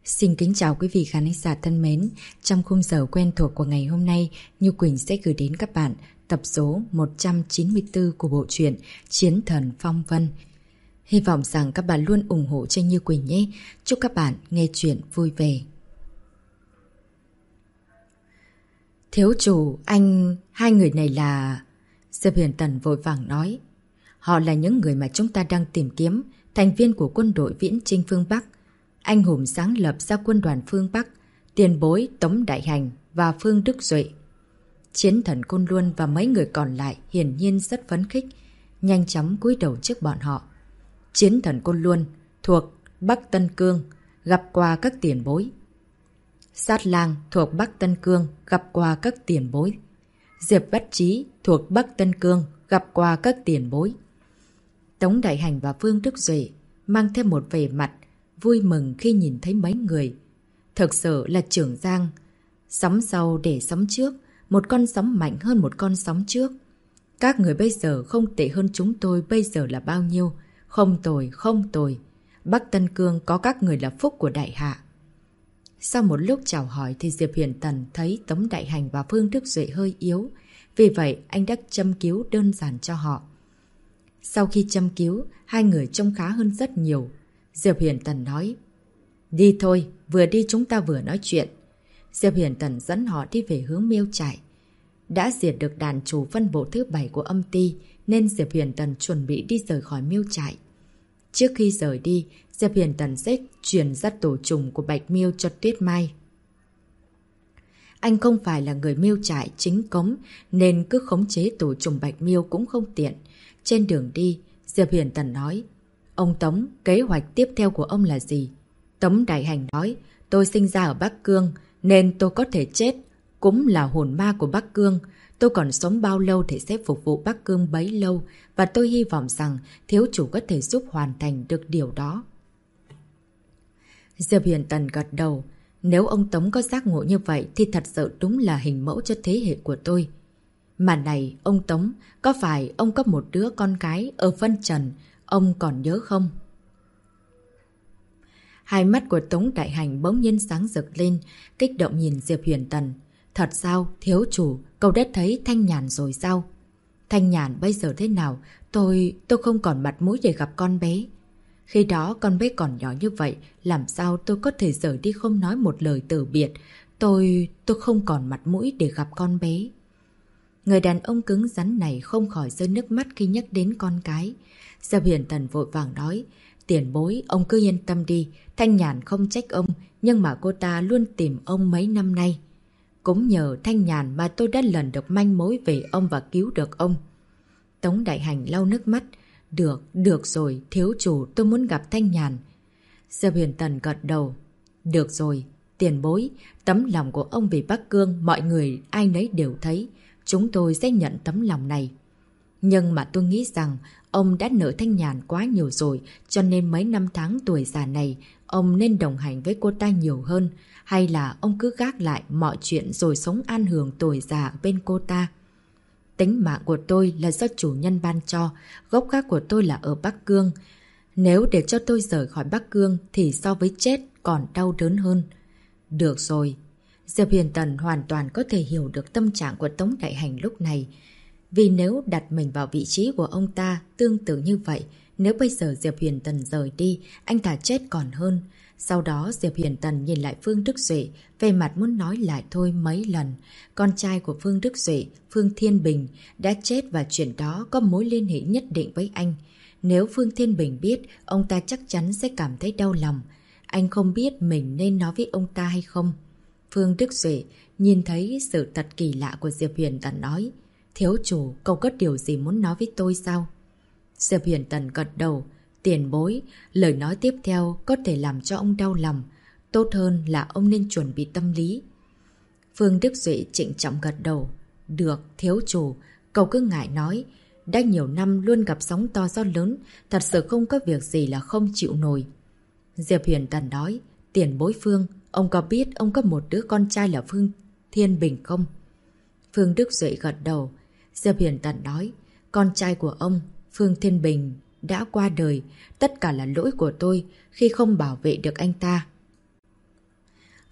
Xin kính chào quý vị khán giả thân mến. Trong khung giờ quen thuộc của ngày hôm nay, Như Quỳnh sẽ gửi đến các bạn tập số 194 của bộ truyện Chiến Thần Phong Vân. Hy vọng rằng các bạn luôn ủng hộ cho Như Quỳnh nhé. Chúc các bạn nghe chuyện vui vẻ. Thiếu chủ, hai người này là... Diệp Huyền Tần vội vàng nói. Họ là những người mà chúng ta đang tìm kiếm, thành viên của quân đội viễn chinh phương Bắc. Anh hùng sáng lập ra quân đoàn phương Bắc, tiền bối Tống Đại Hành và Phương Đức Duệ. Chiến Thần Côn Luân và mấy người còn lại hiển nhiên rất phấn khích, nhanh chóng cúi đầu trước bọn họ. Chiến Thần Côn Luân thuộc Bắc Tân Cương, gặp qua các tiền bối. Sát Lang thuộc Bắc Tân Cương, gặp qua các tiền bối. Diệp Bách Trí thuộc Bắc Tân Cương, gặp qua các tiền bối. Tống Đại Hành và Phương Đức Duệ mang thêm một vẻ mặt vui mừng khi nhìn thấy mấy người. Thực sự là trưởng giang. Sóng sau để sóng trước, một con sóng mạnh hơn một con sóng trước. Các người bây giờ không tệ hơn chúng tôi bây giờ là bao nhiêu. Không tồi, không tồi. Bắc Tân Cương có các người là phúc của đại hạ. Sau một lúc chào hỏi thì Diệp Huyền Tần thấy Tống Đại Hành và Phương Đức Duệ hơi yếu. Vì vậy anh đã châm cứu đơn giản cho họ. Sau khi châm cứu, hai người trông khá hơn rất nhiều. Diệp Huyền Tần nói. Đi thôi, vừa đi chúng ta vừa nói chuyện. Diệp Huyền Tần dẫn họ đi về hướng Miêu Trại. Đã diệt được đàn chủ phân bộ thứ 7 của âm ty, nên Diệp Huyền Tần chuẩn bị đi rời khỏi Miêu Trại. Trước khi rời đi, Diệp Huyền Tần sẽ truyền ra tổ trùng của Bạch Miêu cho Tuyết Mai. Anh không phải là người Miêu Trại chính cống, nên cứ khống chế tổ trùng Bạch Miêu cũng không tiện. Trên đường đi, Diệp Huyền Tần nói. Ông Tống, kế hoạch tiếp theo của ông là gì? Tống Đại Hành nói, tôi sinh ra ở Bắc Cương, nên tôi có thể chết. Cũng là hồn ma của Bắc Cương. Tôi còn sống bao lâu thì sẽ phục vụ Bắc Cương bấy lâu, và tôi hy vọng rằng thiếu chủ có thể giúp hoàn thành được điều đó. Diệp Huyền Tần gật đầu. Nếu ông Tống có giác ngộ như vậy thì thật sự đúng là hình mẫu cho thế hệ của tôi. Mà này, ông Tống, có phải ông có một đứa con gái ở Vân Trần, ông còn nhớ không? Hai mắt của Tống Đại Hành bỗng nhiên sáng rực lên, kích động nhìn Diệp Huyền Tần. Thật sao, thiếu chủ, cậu đã thấy Thanh Nhàn rồi sao? Thanh Nhàn bây giờ thế nào? Tôi không còn mặt mũi để gặp con bé. Khi đó con bé còn nhỏ như vậy, làm sao tôi có thể rời đi không nói một lời từ biệt? Tôi không còn mặt mũi để gặp con bé. Người đàn ông cứng rắn này không khỏi rơi nước mắt khi nhắc đến con cái. Diệp Huyền Tần vội vàng nói, tiền bối, ông cứ yên tâm đi, Thanh Nhàn không trách ông, nhưng mà cô ta luôn tìm ông mấy năm nay. Cũng nhờ Thanh Nhàn mà tôi đã lần được manh mối về ông và cứu được ông. Tống Đại Hành lau nước mắt, được rồi, thiếu chủ, tôi muốn gặp Thanh Nhàn. Diệp Huyền Tần gật đầu, được rồi, tiền bối, tấm lòng của ông về Bắc Cương, mọi người ai nấy đều thấy. Chúng tôi sẽ nhận tấm lòng này. Nhưng mà tôi nghĩ rằng ông đã nợ Thanh Nhàn quá nhiều rồi, cho nên mấy năm tháng tuổi già này, ông nên đồng hành với cô ta nhiều hơn. Hay là ông cứ gác lại mọi chuyện rồi sống an hưởng tuổi già bên cô ta. Tính mạng của tôi là do chủ nhân ban cho, gốc gác của tôi là ở Bắc Cương. Nếu để cho tôi rời khỏi Bắc Cương thì so với chết còn đau đớn hơn. Được rồi. Diệp Huyền Tần hoàn toàn có thể hiểu được tâm trạng của Tống Đại Hành lúc này. Vì nếu đặt mình vào vị trí của ông ta tương tự như vậy, nếu bây giờ Diệp Huyền Tần rời đi, anh ta chết còn hơn. Sau đó Diệp Huyền Tần nhìn lại Phương Đức Duệ, về mặt muốn nói lại thôi mấy lần. Con trai của Phương Đức Duệ, Phương Thiên Bình, đã chết và chuyện đó có mối liên hệ nhất định với anh. Nếu Phương Thiên Bình biết, ông ta chắc chắn sẽ cảm thấy đau lòng. Anh không biết mình nên nói với ông ta hay không. Phương Đức Duệ nhìn thấy sự thật kỳ lạ của Diệp Huyền Tần nói, thiếu chủ, cậu có điều gì muốn nói với tôi sao? Diệp Huyền Tần gật đầu, tiền bối, lời nói tiếp theo có thể làm cho ông đau lòng. Tốt hơn là ông nên chuẩn bị tâm lý. Phương Đức Duệ trịnh trọng gật đầu, được, thiếu chủ, cậu cứ ngại nói. Đã nhiều năm luôn gặp sóng to gió lớn, thật sự không có việc gì là không chịu nổi. Diệp Huyền Tần nói, tiền bối Phương, ông có biết ông có một đứa con trai là Phương Thiên Bình không? Phương Đức Duệ gật đầu. Diệp Huyền Tần nói, con trai của ông, Phương Thiên Bình, đã qua đời. Tất cả là lỗi của tôi khi không bảo vệ được anh ta.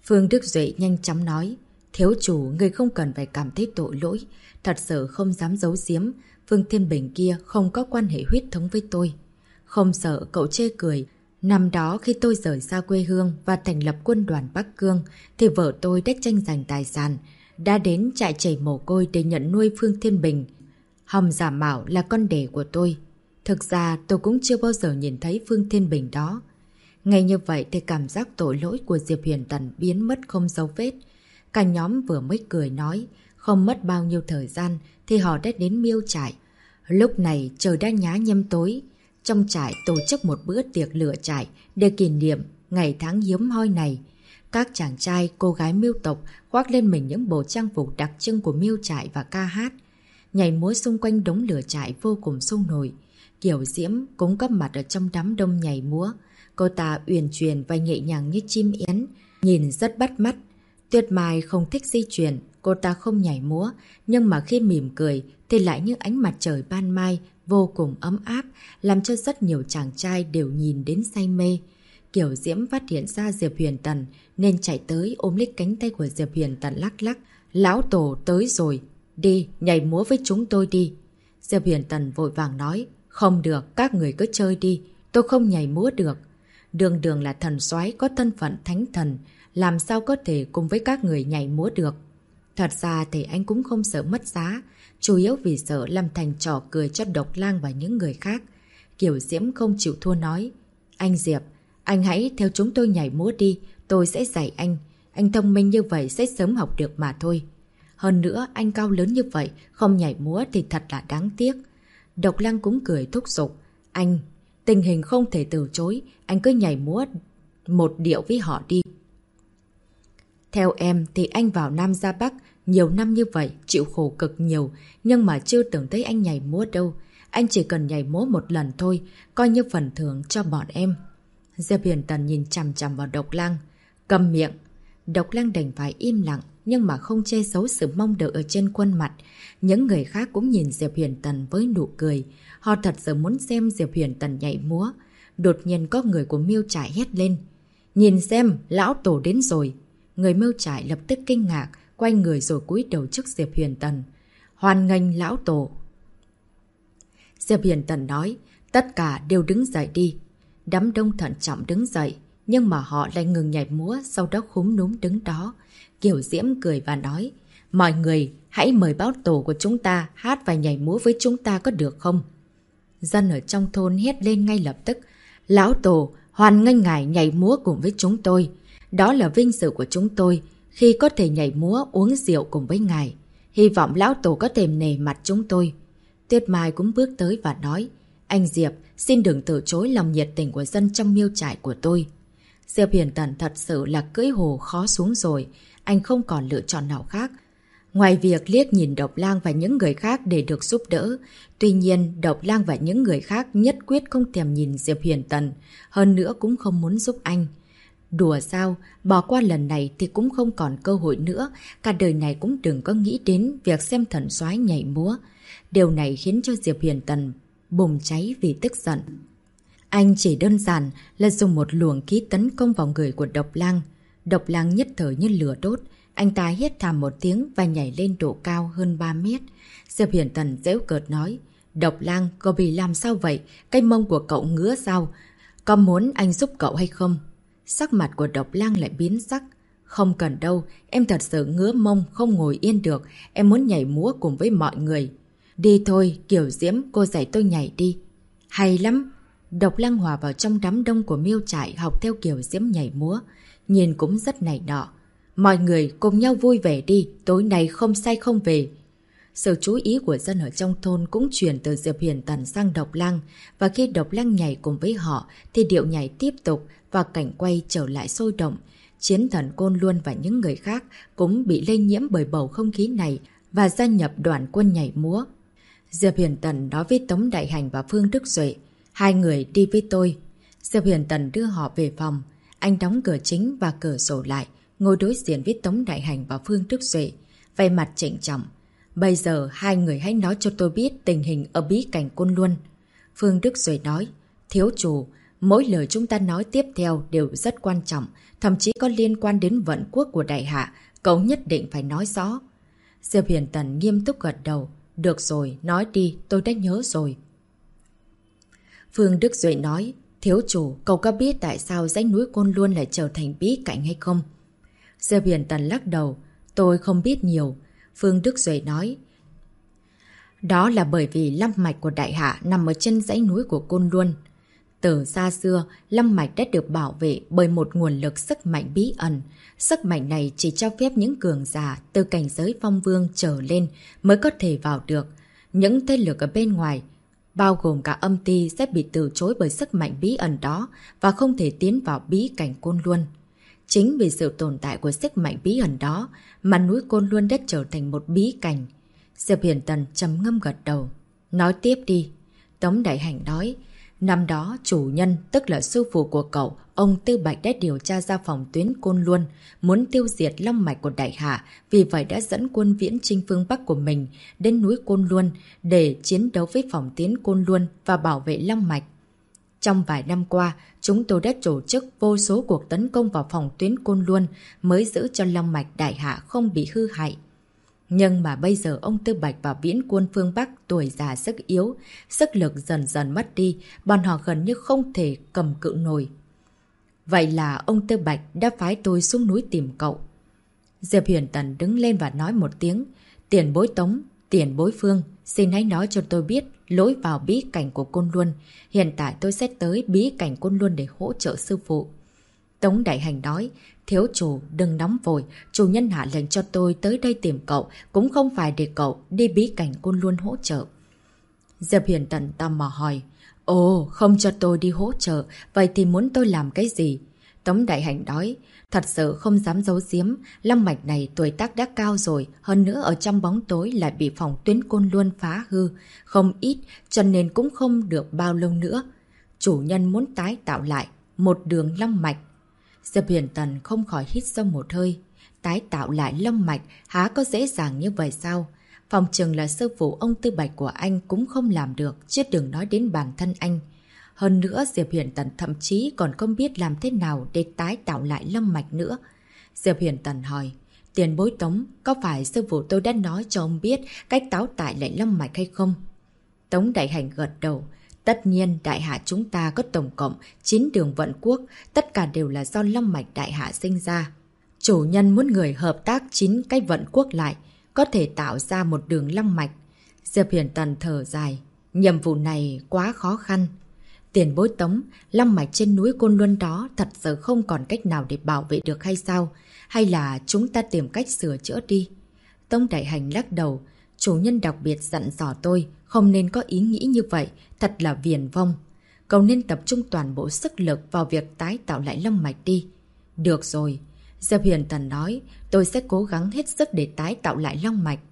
Phương Đức Duệ nhanh chóng nói. Thiếu chủ, người không cần phải cảm thấy tội lỗi. Thật sự không dám giấu giếm. Phương Thiên Bình kia không có quan hệ huyết thống với tôi. Không sợ cậu chê cười. Năm đó khi tôi rời xa quê hương và thành lập quân đoàn Bắc Cương thì vợ tôi đã tranh giành tài sản, đã đến trại chảy mồ côi để nhận nuôi Phương Thiên Bình. Hồng giả mạo là con đẻ của tôi. Thực ra tôi cũng chưa bao giờ nhìn thấy Phương Thiên Bình đó. Ngay như vậy thì cảm giác tội lỗi của Diệp Huyền Tần biến mất không dấu vết. Cả nhóm vừa mới cười nói, không mất bao nhiêu thời gian thì họ đã đến miêu trại. Lúc này trời đã nhá nhem tối. Trong trại tổ chức một bữa tiệc lửa trại để kỷ niệm ngày tháng hiếm hoi này. Các chàng trai, cô gái miêu tộc khoác lên mình những bộ trang phục đặc trưng của miêu trại và ca hát. Nhảy múa xung quanh đống lửa trại vô cùng sôi nổi. Kiều Diễm cũng có mặt ở trong đám đông nhảy múa. Cô ta uyển chuyển và nhẹ nhàng như chim én, nhìn rất bắt mắt. Tuyết Mai không thích di chuyển, cô ta không nhảy múa, nhưng mà khi mỉm cười thì lại như ánh mặt trời ban mai, vô cùng ấm áp, làm cho rất nhiều chàng trai đều nhìn đến say mê. Kiều Diễm phát hiện ra Diệp Huyền Tần nên chạy tới ôm lấy cánh tay của Diệp Huyền Tần lắc lắc. Lão Tổ tới rồi, đi, nhảy múa với chúng tôi đi. Diệp Huyền Tần vội vàng nói, không được, các người cứ chơi đi, tôi không nhảy múa được. Đường Đường là thần soái có thân phận thánh thần, làm sao có thể cùng với các người nhảy múa được. Thật ra thì anh cũng không sợ mất giá, chủ yếu vì sợ làm thành trò cười cho Độc Lang và những người khác. Kiều Diễm không chịu thua nói, anh Diệp, anh hãy theo chúng tôi nhảy múa đi, tôi sẽ dạy anh. Anh thông minh như vậy sẽ sớm học được mà thôi. Hơn nữa, anh cao lớn như vậy, không nhảy múa thì thật là đáng tiếc. Độc Lang cũng cười thúc giục, anh, tình hình không thể từ chối, anh cứ nhảy múa một điệu với họ đi. Theo em thì anh vào Nam ra Bắc nhiều năm như vậy, chịu khổ cực nhiều, nhưng mà chưa từng thấy anh nhảy múa đâu. Anh chỉ cần nhảy múa một lần thôi, coi như phần thưởng cho bọn em. Diệp Huyền Tần nhìn chằm chằm vào Độc Lang. Cầm miệng. Độc Lang đành phải im lặng, nhưng mà không che giấu sự mong đợi ở trên khuôn mặt. Những người khác cũng nhìn Diệp Huyền Tần với nụ cười. Họ thật sự muốn xem Diệp Huyền Tần nhảy múa. Đột nhiên có người của miêu trại hét lên. Nhìn xem, lão tổ đến rồi. Người miêu trại lập tức kinh ngạc, quay người rồi cúi đầu trước Diệp Huyền Tần. Hoan nghênh lão tổ. Diệp Huyền Tần nói, tất cả đều đứng dậy đi. Đám đông thận trọng đứng dậy, nhưng mà họ lại ngừng nhảy múa, sau đó khúm núm đứng đó. Kiều Diễm cười và nói, mọi người hãy mời báo tổ của chúng ta hát và nhảy múa với chúng ta có được không? Dân ở trong thôn hét lên ngay lập tức, lão tổ, hoan nghênh ngài nhảy múa cùng với chúng tôi. Đó là vinh dự của chúng tôi khi có thể nhảy múa uống rượu cùng với ngài. Hy vọng lão tổ có thể nể mặt chúng tôi. Tuyết Mai cũng bước tới và nói, anh Diệp, xin đừng từ chối lòng nhiệt tình của dân trong miêu trại của tôi. Diệp Huyền Tần thật sự là cưỡi hồ khó xuống rồi, anh không còn lựa chọn nào khác. Ngoài việc liếc nhìn Độc Lang và những người khác để được giúp đỡ, tuy nhiên Độc Lang và những người khác nhất quyết không thèm nhìn Diệp Huyền Tần, hơn nữa cũng không muốn giúp anh. Đùa sao, bỏ qua lần này thì cũng không còn cơ hội nữa, cả đời này cũng đừng có nghĩ đến việc xem thần soái nhảy múa. Điều này khiến cho Diệp Huyền Tần bùng cháy vì tức giận. Anh chỉ đơn giản là dùng một luồng khí tấn công vào người của Độc Lang. Độc Lang nhất thời như lửa đốt, anh ta hét thảm một tiếng và nhảy lên độ cao hơn 3 mét. Diệp Huyền Tần giễu cợt nói, Độc Lang, cậu bị làm sao vậy? Cái mông của cậu ngứa sao? Có muốn anh giúp cậu hay không? Sắc mặt của Độc Lang lại biến sắc. Không cần đâu, em thật sự ngứa mông không ngồi yên được, em muốn nhảy múa cùng với mọi người. Đi thôi, Kiều Diễm, cô dạy tôi nhảy đi. Hay lắm. Độc Lang hòa vào trong đám đông của miêu trại học theo Kiều Diễm nhảy múa. Nhìn cũng rất nảy nọ. Mọi người cùng nhau vui vẻ đi, tối nay không say không về. Sự chú ý của dân ở trong thôn cũng chuyển từ Diệp Huyền Tần sang Độc Lang. Và khi Độc Lang nhảy cùng với họ thì điệu nhảy tiếp tục và cảnh quay trở lại sôi động. Chiến thần Côn Luân và những người khác cũng bị lây nhiễm bởi bầu không khí này và gia nhập đoàn quân nhảy múa. Diệp Huyền Tần nói với Tống Đại Hành và Phương Đức Duệ, hai người đi với tôi. Diệp Huyền Tần đưa họ về phòng. Anh đóng cửa chính và cửa sổ lại, ngồi đối diện với Tống Đại Hành và Phương Đức Duệ, vẻ mặt trịnh trọng. Bây giờ hai người hãy nói cho tôi biết tình hình ở bí cảnh Côn Luân. Phương Đức Duệ nói, thiếu chủ, Mỗi lời chúng ta nói tiếp theo đều rất quan trọng, thậm chí có liên quan đến vận quốc của đại hạ, cậu nhất định phải nói rõ. Diệp Huyền Tần nghiêm túc gật đầu. Được rồi, nói đi, tôi đã nhớ rồi. Phương Đức Duệ nói, thiếu chủ, cậu có biết tại sao dãy núi Côn Luân lại trở thành bí cảnh hay không? Diệp Huyền Tần lắc đầu, tôi không biết nhiều. Phương Đức Duệ nói, đó là bởi vì lâm mạch của đại hạ nằm ở trên dãy núi của Côn Luân. Từ xa xưa, lâm mạch đã được bảo vệ bởi một nguồn lực sức mạnh bí ẩn. Sức mạnh này chỉ cho phép những cường giả từ cảnh giới phong vương trở lên mới có thể vào được. Những thế lực ở bên ngoài, bao gồm cả âm ti, sẽ bị từ chối bởi sức mạnh bí ẩn đó và không thể tiến vào bí cảnh Côn Luân. Chính vì sự tồn tại của sức mạnh bí ẩn đó mà núi Côn Luân đã trở thành một bí cảnh. Diệp Huyền Tần trầm ngâm gật đầu. Nói tiếp đi. Tống Đại Hành nói, năm đó chủ nhân, tức là sư phụ của cậu, ông Tư Bạch đã điều tra ra phòng tuyến Côn Luân, muốn tiêu diệt long mạch của đại hạ, vì vậy đã dẫn quân viễn chinh phương Bắc của mình đến núi Côn Luân để chiến đấu với phòng tuyến Côn Luân và bảo vệ long mạch. Trong vài năm qua, chúng tôi đã tổ chức vô số cuộc tấn công vào phòng tuyến Côn Luân mới giữ cho long mạch đại hạ không bị hư hại. Nhưng mà bây giờ ông Tư Bạch và viễn quân phương Bắc tuổi già sức yếu, sức lực dần dần mất đi, bọn họ gần như không thể cầm cự nổi. Vậy là ông Tư Bạch đã phái tôi xuống núi tìm cậu. Diệp Huyền Tần đứng lên và nói một tiếng, tiền bối Tống, tiền bối Phương, xin hãy nói cho tôi biết lối vào bí cảnh của Côn Luân. Hiện tại tôi sẽ tới bí cảnh Côn Luân để hỗ trợ sư phụ. Tống Đại Hành nói, thiếu chủ đừng nóng vội, chủ nhân hạ lệnh cho tôi tới đây tìm cậu, cũng không phải để cậu đi bí cảnh Côn Luân hỗ trợ. Diệp Huyền Tần tò mò hỏi, ồ, không cho tôi đi hỗ trợ, vậy thì muốn tôi làm cái gì? Tống Đại Hành nói, thật sự không dám giấu giếm, long mạch này tuổi tác đã cao rồi, hơn nữa ở trong bóng tối lại bị phòng tuyến Côn Luân phá hư, không ít, cho nên cũng không được bao lâu nữa. Chủ nhân muốn tái tạo lại một đường long mạch. Diệp Huyền Tần không khỏi hít sâu một hơi. Tái tạo lại long mạch há có dễ dàng như vậy sao? Phòng chừng là sư phụ ông Tư Bạch của anh cũng không làm được, chứ đừng nói đến bản thân anh. Hơn nữa Diệp Huyền Tần thậm chí còn không biết làm thế nào để tái tạo lại long mạch nữa. Diệp Huyền Tần hỏi, tiền bối Tống, có phải sư phụ tôi đã nói cho ông biết cách tái tạo lại long mạch hay không? Tống Đại Hành gật đầu. Tất nhiên, đại hạ chúng ta có tổng cộng 9 đường vận quốc, tất cả đều là do long mạch đại hạ sinh ra. Chủ nhân muốn người hợp tác 9 cái vận quốc lại, có thể tạo ra một đường long mạch. Diệp Huyền Tần thở dài, nhiệm vụ này quá khó khăn. Tiền bối Tống, long mạch trên núi Côn Luân đó thật sự không còn cách nào để bảo vệ được hay sao? Hay là chúng ta tìm cách sửa chữa đi? Tống Đại Hành lắc đầu, chủ nhân đặc biệt dặn dò tôi, không nên có ý nghĩ như vậy, thật là viển vông. Cậu nên tập trung toàn bộ sức lực vào việc tái tạo lại long mạch đi. Được rồi, Diệp Huyền Tần nói, tôi sẽ cố gắng hết sức để tái tạo lại long mạch.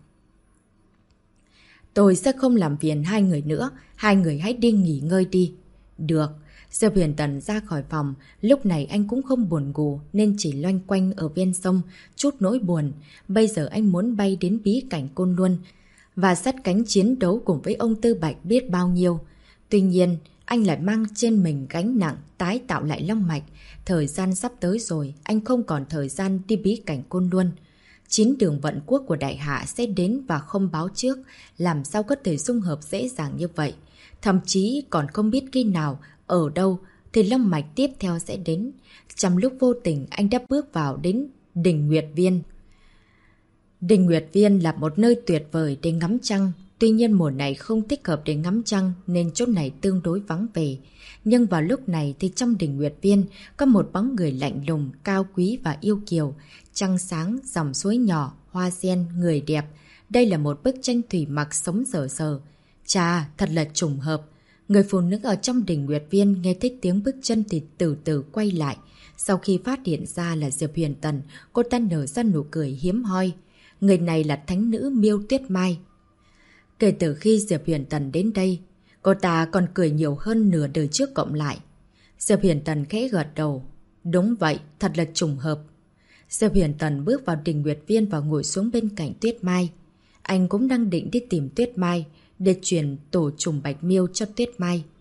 Tôi sẽ không làm phiền hai người nữa, hai người hãy đi nghỉ ngơi đi. Được, Diệp Huyền Tần ra khỏi phòng, lúc này anh cũng không buồn ngủ nên chỉ loanh quanh ở ven sông, chút nỗi buồn. Bây giờ anh muốn bay đến bí cảnh Côn Luân và sát cánh chiến đấu cùng với ông Tư Bạch biết bao nhiêu. Tuy nhiên, anh lại mang trên mình gánh nặng tái tạo lại long mạch. Thời gian sắp tới rồi, anh không còn thời gian đi bí cảnh Côn Luân. 9 đường vận quốc của đại hạ sẽ đến và không báo trước, làm sao có thể dung hợp dễ dàng như vậy. Thậm chí còn không biết khi nào, ở đâu thì long mạch tiếp theo sẽ đến. Trong lúc vô tình anh đã bước vào đến Đình Nguyệt Viên. Đình Nguyệt Viên là một nơi tuyệt vời để ngắm trăng. Tuy nhiên mùa này không thích hợp để ngắm trăng nên chỗ này tương đối vắng vẻ. Nhưng vào lúc này thì trong Đình Nguyệt Viên có một bóng người lạnh lùng, cao quý và yêu kiều. Trăng sáng, dòng suối nhỏ, hoa sen, người đẹp. Đây là một bức tranh thủy mặc sống sờ sờ. Chà, thật là trùng hợp. Người phụ nữ ở trong Đình Nguyệt Viên nghe thấy tiếng bước chân thì từ từ quay lại. Sau khi phát hiện ra là Diệp Huyền Tần, cô ta nở ra nụ cười hiếm hoi. Người này là thánh nữ Miêu Tuyết Mai. Kể từ khi Diệp Huyền Tần đến đây, cô ta còn cười nhiều hơn nửa đời trước cộng lại. Diệp Huyền Tần khẽ gật đầu. Đúng vậy, thật là trùng hợp. Diệp Huyền Tần bước vào Đình Nguyệt Viên và ngồi xuống bên cạnh Tuyết Mai. Anh cũng đang định đi tìm Tuyết Mai để truyền tổ trùng Bạch Miêu cho Tuyết Mai.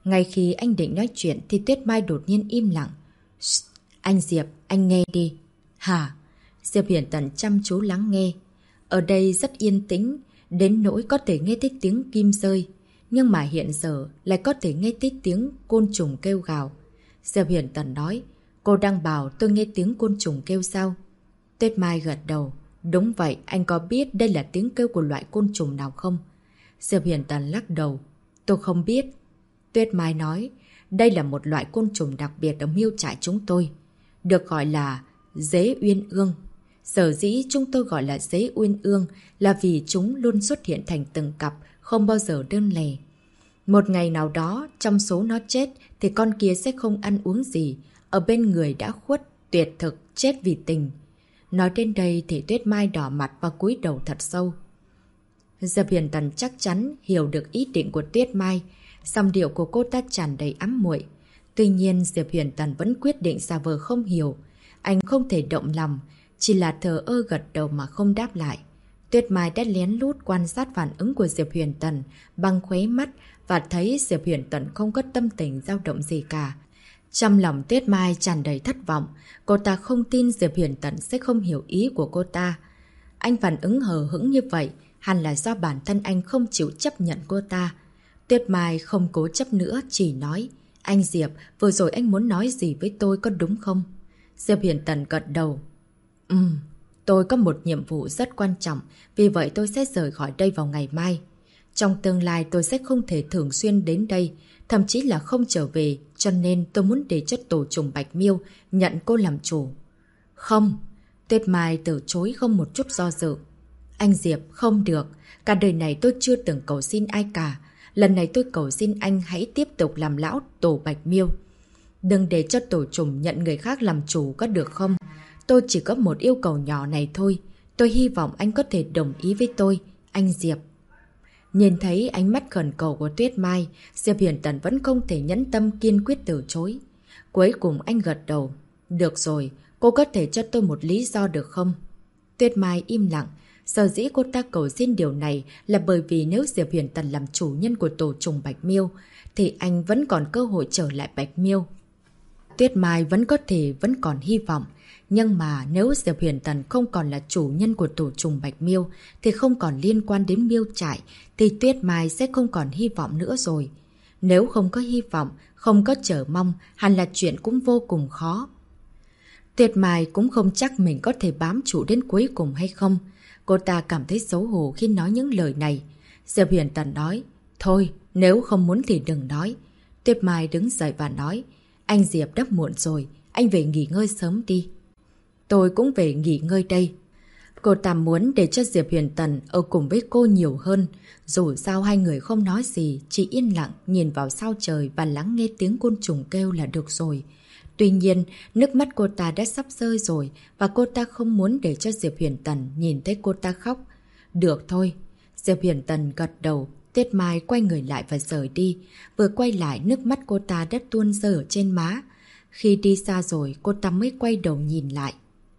Ngay khi anh định nói chuyện thì Tuyết Mai đột nhiên im lặng. Anh Diệp, anh nghe đi. Hả? Diệp Huyền Tần chăm chú lắng nghe. Ở đây rất yên tĩnh, đến nỗi có thể nghe thấy tiếng kim rơi. Nhưng mà hiện giờ lại có thể nghe thấy tiếng côn trùng kêu gào. Diệp Huyền Tần nói, cô đang bảo tôi nghe tiếng côn trùng kêu sao? Tuyết Mai gật đầu. Đúng vậy, anh có biết đây là tiếng kêu của loại côn trùng nào không? Diệp Huyền Tần lắc đầu. Tôi không biết. Tuyết Mai nói, đây là một loại côn trùng đặc biệt ở miêu trại chúng tôi. Được gọi là dế uyên ương. Sở dĩ chúng tôi gọi là dế uyên ương là vì chúng luôn xuất hiện thành từng cặp, không bao giờ đơn lẻ. Một ngày nào đó, trong số nó chết thì con kia sẽ không ăn uống gì. Ở bên người đã khuất, tuyệt thực, chết vì tình. Nói đến đây thì Tuyết Mai đỏ mặt và cúi đầu thật sâu. Diệp Huyền Tần chắc chắn hiểu được ý định của Tuyết Mai. Dòng điệu của cô ta tràn đầy ám muội. Tuy nhiên Diệp Huyền Tần vẫn quyết định giả vờ không hiểu. Anh không thể động lòng, chỉ là thờ ơ gật đầu mà không đáp lại. Tuyết Mai đã lén lút quan sát phản ứng của Diệp Huyền Tần bằng khóe mắt và thấy Diệp Huyền Tần không có tâm tình dao động gì cả. Trong lòng Tuyết Mai tràn đầy thất vọng, cô ta không tin Diệp Huyền Tần sẽ không hiểu ý của cô ta. Anh phản ứng hờ hững như vậy, hẳn là do bản thân anh không chịu chấp nhận cô ta. Tuyết Mai không cố chấp nữa, chỉ nói, anh Diệp, vừa rồi anh muốn nói gì với tôi có đúng không? Diệp Huyền Tần gật đầu. Tôi có một nhiệm vụ rất quan trọng, vì vậy tôi sẽ rời khỏi đây vào ngày mai. Trong tương lai tôi sẽ không thể thường xuyên đến đây, thậm chí là không trở về, cho nên tôi muốn để cho tổ trùng Bạch Miêu nhận cô làm chủ. Không, Tuyết Mai từ chối không một chút do dự. Anh Diệp, không được, cả đời này tôi chưa từng cầu xin ai cả. Lần này tôi cầu xin anh hãy tiếp tục làm lão tổ Bạch Miêu. Đừng để cho tổ trùng nhận người khác làm chủ có được không? Tôi chỉ có một yêu cầu nhỏ này thôi. Tôi hy vọng anh có thể đồng ý với tôi, anh Diệp. Nhìn thấy ánh mắt khẩn cầu của Tuyết Mai, Diệp Huyền Tần vẫn không thể nhẫn tâm kiên quyết từ chối. Cuối cùng anh gật đầu. Được rồi, cô có thể cho tôi một lý do được không? Tuyết Mai im lặng. Sở dĩ cô ta cầu xin điều này là bởi vì nếu Diệp Huyền Tần làm chủ nhân của tổ trùng Bạch Miêu, thì anh vẫn còn cơ hội trở lại Bạch Miêu. Tuyết Mai vẫn còn hy vọng. Nhưng mà nếu Diệp Huyền Tần không còn là chủ nhân của tổ trùng Bạch Miêu thì không còn liên quan đến miêu trại thì Tuyết Mai sẽ không còn hy vọng nữa rồi. Nếu không có hy vọng, không có chờ mong, hẳn là chuyện cũng vô cùng khó. Tuyết Mai cũng không chắc mình có thể bám trụ đến cuối cùng hay không. Cô ta cảm thấy xấu hổ khi nói những lời này. Diệp Huyền Tần nói, thôi, nếu không muốn thì đừng nói. Tuyết Mai đứng dậy và nói, anh Diệp đã muộn rồi, anh về nghỉ ngơi sớm đi. Tôi cũng về nghỉ ngơi đây. Cô ta muốn để cho Diệp Huyền Tần ở cùng với cô nhiều hơn. Dù sao hai người không nói gì, chỉ yên lặng nhìn vào sao trời và lắng nghe tiếng côn trùng kêu là được rồi. Tuy nhiên, nước mắt cô ta đã sắp rơi rồi và cô ta không muốn để cho Diệp Huyền Tần nhìn thấy cô ta khóc. Được thôi. Diệp Huyền Tần gật đầu. Tuyết Mai quay người lại và rời đi. Vừa quay lại, nước mắt cô ta đã tuôn rơi ở trên má. Khi đi xa rồi, cô ta mới quay đầu nhìn lại.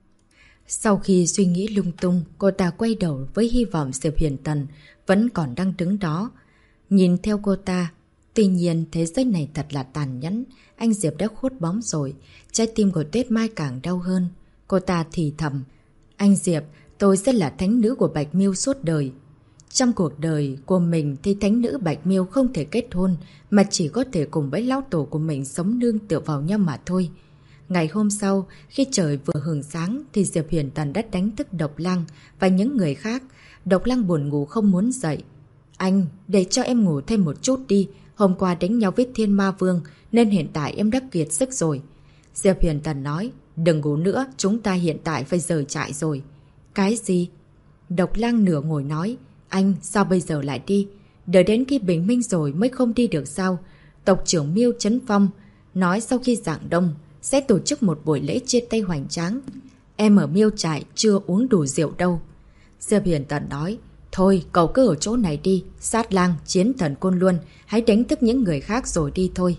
Sau khi suy nghĩ lung tung, cô ta quay đầu với hy vọng Diệp Huyền Tần vẫn còn đang đứng đó. Nhìn theo cô ta. Tuy nhiên, thế giới này thật là tàn nhẫn. Anh Diệp đã khuất bóng rồi. Trái tim của Tuyết Mai càng đau hơn. Cô ta thì thầm. Anh Diệp, tôi sẽ là thánh nữ của Bạch Miêu suốt đời. Trong cuộc đời của mình thì thánh nữ Bạch Miêu không thể kết hôn, mà chỉ có thể cùng với lão tổ của mình sống nương tựa vào nhau mà thôi. Ngày hôm sau, khi trời vừa hừng sáng thì Diệp Huyền Tần đã đánh thức Độc Lăng và những người khác. Độc Lăng buồn ngủ không muốn dậy. Anh, để cho em ngủ thêm một chút đi. Hôm qua đánh nhau với Thiên Ma Vương nên hiện tại em đã kiệt sức rồi. Diệp Huyền Tần nói, đừng ngủ nữa, chúng ta hiện tại phải rời trại rồi. Cái gì? Độc Lăng nửa ngồi nói, anh sao bây giờ lại đi? Đợi đến khi bình minh rồi mới không đi được sao? Tộc trưởng Miêu Chấn Phong nói sau khi giảng đông sẽ tổ chức một buổi lễ chia tay hoành tráng. Em ở Miêu trại chưa uống đủ rượu đâu. Diệp Huyền Tần nói, thôi cậu cứ ở chỗ này đi. Sát Lang, Chiến Thần Côn Luân, hãy đánh thức những người khác rồi đi thôi.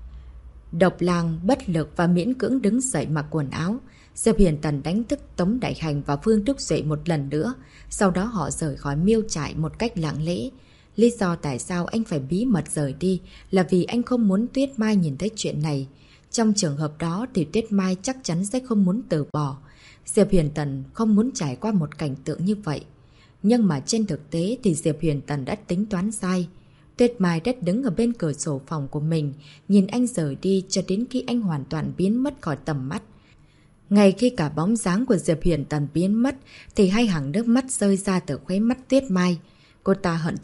Độc Lang bất lực và miễn cưỡng đứng dậy mặc quần áo. Diệp Huyền Tần đánh thức Tống Đại Hành và Vương Trúc Duệ một lần nữa. Sau đó họ rời khỏi Miêu trại một cách lặng lẽ. Lý do tại sao anh phải bí mật rời đi là vì anh không muốn Tuyết Mai nhìn thấy chuyện này. Trong trường hợp đó thì Tuyết Mai chắc chắn sẽ không muốn từ bỏ. Diệp Huyền Tần không muốn trải qua một cảnh tượng như vậy. Nhưng mà trên thực tế thì Diệp Huyền Tần đã tính toán sai. Tuyết Mai đã đứng ở bên cửa sổ phòng của mình, nhìn anh rời đi cho đến khi anh hoàn toàn biến mất khỏi tầm mắt. Ngay khi cả bóng dáng của Diệp Huyền Tần biến mất thì hai hàng nước mắt rơi ra từ khóe mắt Tuyết Mai. Cô ta hận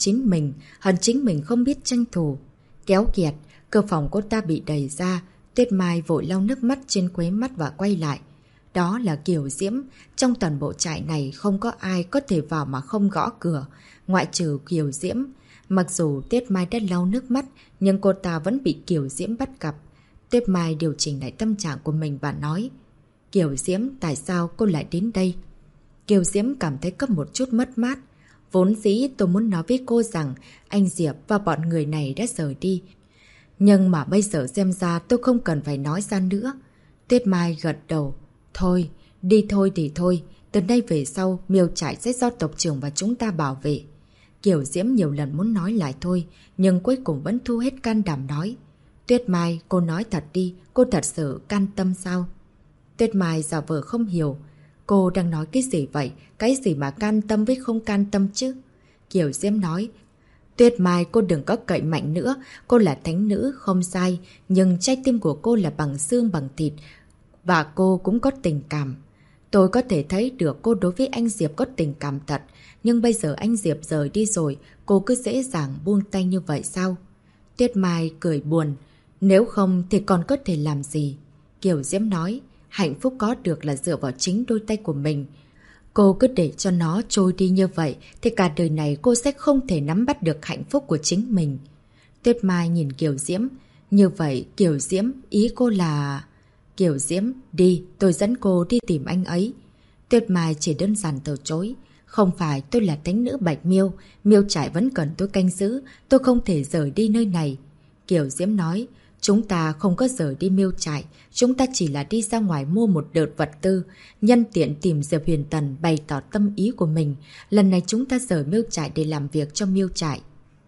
chính mình không biết tranh thủ. Kéo kiệt, cửa phòng cô ta bị đẩy ra, Tuyết Mai vội lau nước mắt trên khóe mắt và quay lại. Đó là Kiều Diễm, trong toàn bộ trại này không có ai có thể vào mà không gõ cửa, ngoại trừ Kiều Diễm. Mặc dù Tuyết Mai đã lau nước mắt, nhưng cô ta vẫn bị Kiều Diễm bắt gặp. Tuyết Mai điều chỉnh lại tâm trạng của mình và nói: Kiều Diễm, tại sao cô lại đến đây? Kiều Diễm cảm thấy có một chút mất mát. Vốn dĩ tôi muốn nói với cô rằng anh Diệp và bọn người này đã rời đi. Nhưng mà bây giờ xem ra tôi không cần phải nói ra nữa. Tuyết Mai gật đầu. Thôi, đi thôi thì thôi. Từ nay về sau, miêu trại sẽ do tộc trưởng và chúng ta bảo vệ. Kiều Diễm nhiều lần muốn nói lại thôi, nhưng cuối cùng vẫn thu hết can đảm nói. Tuyết Mai, cô nói thật đi, cô thật sự can tâm sao? Tuyết Mai giả vờ không hiểu. Cô đang nói cái gì vậy? Cái gì mà can tâm với không can tâm chứ? Kiều Diễm nói. Tuyết Mai, cô đừng có cậy mạnh nữa. Cô là thánh nữ, không sai. Nhưng trái tim của cô là bằng xương bằng thịt. Và cô cũng có tình cảm. Tôi có thể thấy được cô đối với anh Diệp có tình cảm thật. Nhưng bây giờ anh Diệp rời đi rồi, cô cứ dễ dàng buông tay như vậy sao? Tuyết Mai cười buồn. Nếu không thì còn có thể làm gì? Kiều Diễm nói. Hạnh phúc có được là dựa vào chính đôi tay của mình. Cô cứ để cho nó trôi đi như vậy thì cả đời này cô sẽ không thể nắm bắt được hạnh phúc của chính mình. Tuyết Mai nhìn Kiều Diễm. Như vậy Kiều Diễm, ý cô là... Kiều Diễm, đi, tôi dẫn cô đi tìm anh ấy. Tuyết Mai chỉ đơn giản từ chối. Không phải, tôi là thánh nữ Bạch Miêu. Miêu trại vẫn cần tôi canh giữ. Tôi không thể rời đi nơi này. Kiều Diễm nói. Chúng ta không có rời đi miêu trại. Chúng ta chỉ là đi ra ngoài mua một đợt vật tư. Nhân tiện tìm Diệp Huyền Tần bày tỏ tâm ý của mình. Lần này chúng ta rời miêu trại để làm việc cho miêu trại.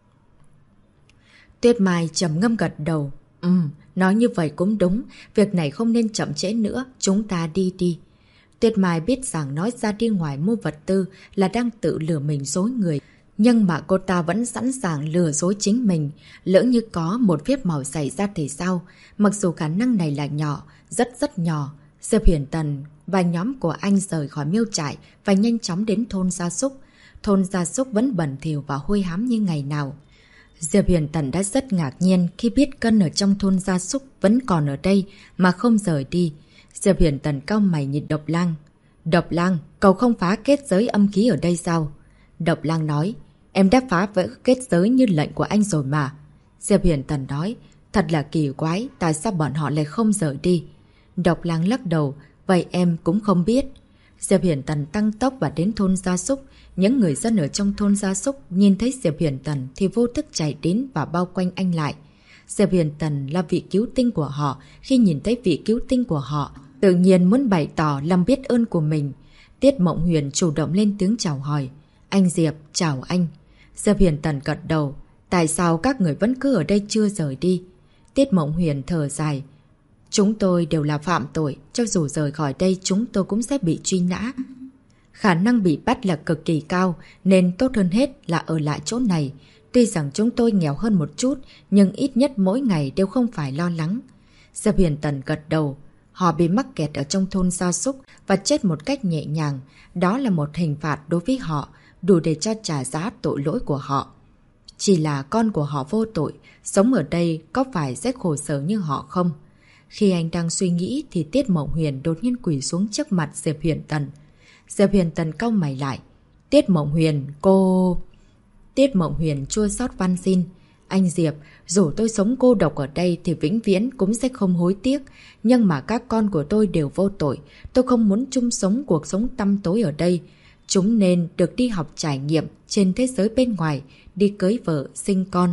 Tuyết Mai trầm ngâm gật đầu. Nói như vậy cũng đúng. Việc này không nên chậm trễ nữa. Chúng ta đi đi. Tuyết Mai biết rằng nói ra đi ngoài mua vật tư là đang tự lừa mình dối người. Nhưng mà cô ta vẫn sẵn sàng lừa dối chính mình. Lỡ như có một vết màu xảy ra thì sao? Mặc dù khả năng này là nhỏ, rất nhỏ. Diệp Huyền Tần và nhóm của anh rời khỏi miêu trại và nhanh chóng đến thôn gia súc. Thôn gia súc vẫn bẩn thỉu và hôi hám như ngày nào. Diệp Huyền Tần đã rất ngạc nhiên khi biết Cân ở trong thôn gia súc vẫn còn ở đây mà không rời đi. Diệp Huyền Tần cau mày nhìn Độc Lang. Độc Lang, cậu không phá kết giới âm khí ở đây sao? Độc Lang nói. Em đã phá vỡ kết giới như lệnh của anh rồi mà. Diệp Huyền Tần nói. Thật là kỳ quái, tại sao bọn họ lại không rời đi? Độc Lang lắc đầu. Vậy em cũng không biết. Diệp Huyền Tần tăng tốc và đến thôn gia súc. Những người dân ở trong thôn gia súc nhìn thấy Diệp Huyền Tần thì vô thức chạy đến và bao quanh anh lại. Diệp Huyền Tần là vị cứu tinh của họ. Khi nhìn thấy vị cứu tinh của họ, tự nhiên muốn bày tỏ lòng biết ơn của mình. Tiết Mộng Huyền chủ động lên tiếng chào hỏi. Anh Diệp, chào anh. Diệp Huyền Tần gật đầu. Tại sao các người vẫn cứ ở đây chưa rời đi? Tiết Mộng Huyền thở dài. Chúng tôi đều là phạm tội. Cho dù rời khỏi đây chúng tôi cũng sẽ bị truy nã. Khả năng bị bắt là cực kỳ cao, nên tốt hơn hết là ở lại chỗ này. Tuy rằng chúng tôi nghèo hơn một chút, nhưng ít nhất mỗi ngày đều không phải lo lắng. Diệp Huyền Tần gật đầu. Họ bị mắc kẹt ở trong thôn gia súc và chết một cách nhẹ nhàng. Đó là một hình phạt đối với họ, đủ để cho trả giá tội lỗi của họ. Chỉ là con của họ vô tội, sống ở đây có phải rất khổ sở như họ không? Khi anh đang suy nghĩ thì Tiết Mộng Huyền đột nhiên quỳ xuống trước mặt Diệp Huyền Tần. Diệp Huyền Tần cau mày lại. Tiết Mộng Huyền, cô... Tiết Mộng Huyền chua xót van xin. Anh Diệp, dù tôi sống cô độc ở đây thì vĩnh viễn cũng sẽ không hối tiếc. Nhưng mà các con của tôi đều vô tội. Tôi không muốn chung sống cuộc sống tăm tối ở đây. Chúng nên được đi học trải nghiệm trên thế giới bên ngoài, đi cưới vợ, sinh con.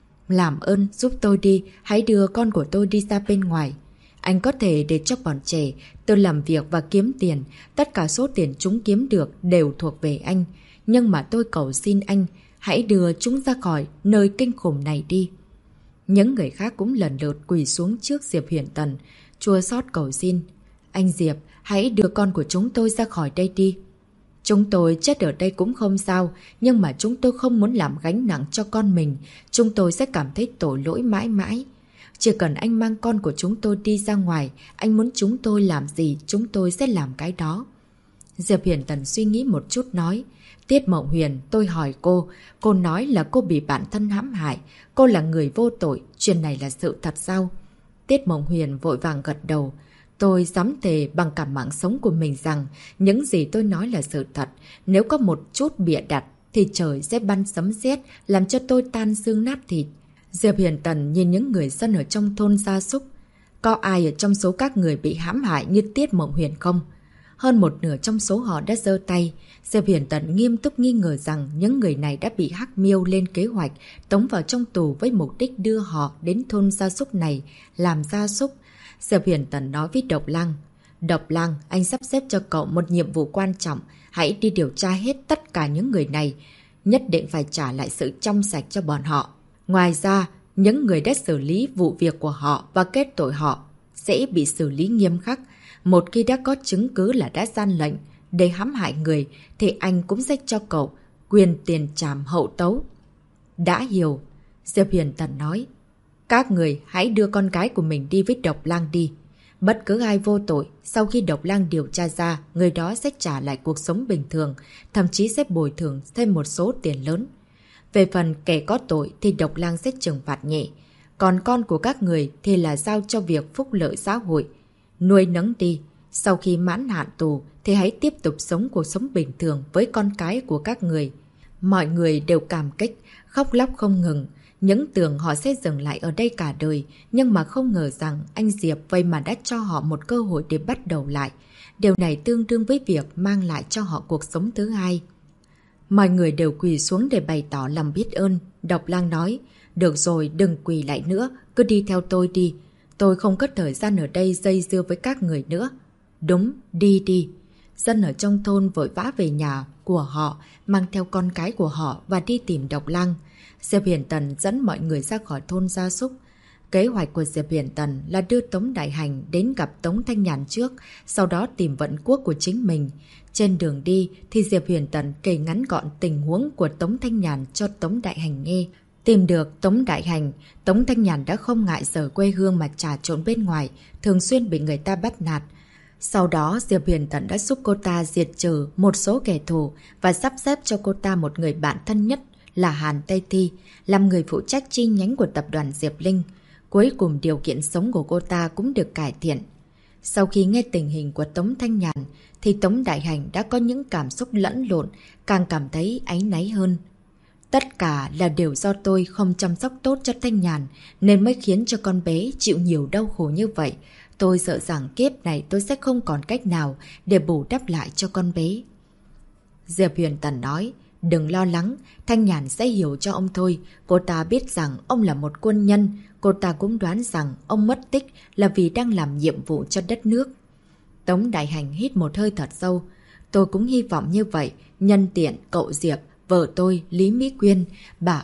Làm ơn giúp tôi đi, hãy đưa con của tôi đi ra bên ngoài. Anh có thể để cho bọn trẻ tôi làm việc và kiếm tiền. Tất cả số tiền chúng kiếm được đều thuộc về anh. Nhưng mà tôi cầu xin anh, hãy đưa chúng ra khỏi nơi kinh khủng này đi. Những người khác cũng lần lượt quỳ xuống trước Diệp Huyền Tần, chua xót cầu xin. Anh Diệp, hãy đưa con của chúng tôi ra khỏi đây đi. Chúng tôi chết ở đây cũng không sao, nhưng mà chúng tôi không muốn làm gánh nặng cho con mình. Chúng tôi sẽ cảm thấy tội lỗi mãi mãi. Chỉ cần anh mang con của chúng tôi đi ra ngoài, anh muốn chúng tôi làm gì, chúng tôi sẽ làm cái đó. Diệp Huyền Tần suy nghĩ một chút nói. Tiết Mộng Huyền, tôi hỏi cô nói là cô bị bản thân hãm hại. Cô là người vô tội, chuyện này là sự thật sao? Tiết Mộng Huyền vội vàng gật đầu. Tôi dám thề bằng cả mạng sống của mình rằng những gì tôi nói là sự thật. Nếu có một chút bịa đặt thì trời sẽ bắn sấm sét làm cho tôi tan xương nát thịt. Diệp Huyền Tần nhìn những người dân ở trong thôn gia súc. Có ai ở trong số các người bị hãm hại như Tiết Mộng Huyền không? Hơn một nửa trong số họ đã giơ tay. Diệp Huyền Tần nghiêm túc nghi ngờ rằng những người này đã bị Hắc Miêu lên kế hoạch tống vào trong tù với mục đích đưa họ đến thôn gia súc này làm gia súc. Diệp Huyền Tần nói với Độc Lăng. Độc Lăng, anh sắp xếp cho cậu một nhiệm vụ quan trọng. Hãy đi điều tra hết tất cả những người này. Nhất định phải trả lại sự trong sạch cho bọn họ. Ngoài ra, những người đã xử lý vụ việc của họ và kết tội họ sẽ bị xử lý nghiêm khắc. Một khi đã có chứng cứ là đã gian lệnh để hãm hại người thì anh cũng sẽ cho cậu quyền tiền trảm hậu tấu. Đã hiểu, Diệp Huyền Tần nói. Các người hãy đưa con gái của mình đi với Độc Lang đi. Bất cứ ai vô tội, sau khi Độc Lang điều tra ra, người đó sẽ trả lại cuộc sống bình thường, thậm chí sẽ bồi thường thêm một số tiền lớn. Về phần kẻ có tội thì Độc Lang sẽ trừng phạt nhẹ. Còn con của các người thì là giao cho việc phúc lợi xã hội. Nuôi nấng đi. Sau khi mãn hạn tù thì hãy tiếp tục sống cuộc sống bình thường với con cái của các người. Mọi người đều cảm kích, khóc lóc không ngừng. Những tưởng họ sẽ dừng lại ở đây cả đời, nhưng mà không ngờ rằng anh Diệp vậy mà đã cho họ một cơ hội để bắt đầu lại. Điều này tương đương với việc mang lại cho họ cuộc sống thứ hai. Mọi người đều quỳ xuống để bày tỏ lòng biết ơn. Độc Lang nói, được rồi, đừng quỳ lại nữa, cứ đi theo tôi đi. Tôi không có thời gian ở đây dây dưa với các người nữa. Đúng, đi đi. Dân ở trong thôn vội vã về nhà của họ, mang theo con cái của họ và đi tìm Độc Lang. Diệp Huyền Tần dẫn mọi người ra khỏi thôn gia súc. Kế hoạch của Diệp Huyền Tần là đưa Tống Đại Hành đến gặp Tống Thanh Nhàn trước, sau đó tìm vận quốc của chính mình. Trên đường đi thì Diệp Huyền Tần kể ngắn gọn tình huống của Tống Thanh Nhàn cho Tống Đại Hành nghe. Tìm được Tống Đại Hành, Tống Thanh Nhàn đã không ngại rời quê hương mà trà trộn bên ngoài, thường xuyên bị người ta bắt nạt. Sau đó, Diệp Huyền Tần đã giúp cô ta diệt trừ một số kẻ thù và sắp xếp cho cô ta một người bạn thân nhất là Hàn Tây Thi, làm người phụ trách chi nhánh của tập đoàn Diệp Linh. Cuối cùng điều kiện sống của cô ta cũng được cải thiện. Sau khi nghe tình hình của Tống Thanh Nhàn, thì Tống Đại Hành đã có những cảm xúc lẫn lộn, càng cảm thấy áy náy hơn. Tất cả là đều do tôi không chăm sóc tốt cho Thanh Nhàn, nên mới khiến cho con bé chịu nhiều đau khổ như vậy. Tôi sợ rằng kiếp này tôi sẽ không còn cách nào để bù đắp lại cho con bé. Diệp Huyền Tần nói, đừng lo lắng, Thanh Nhàn sẽ hiểu cho ông thôi. Cô ta biết rằng ông là một quân nhân, cô ta cũng đoán rằng ông mất tích là vì đang làm nhiệm vụ cho đất nước. Tống Đại Hành hít một hơi thật sâu. Tôi cũng hy vọng như vậy, nhân tiện cậu Diệp, vợ tôi, Lý Mỹ Quyên, bà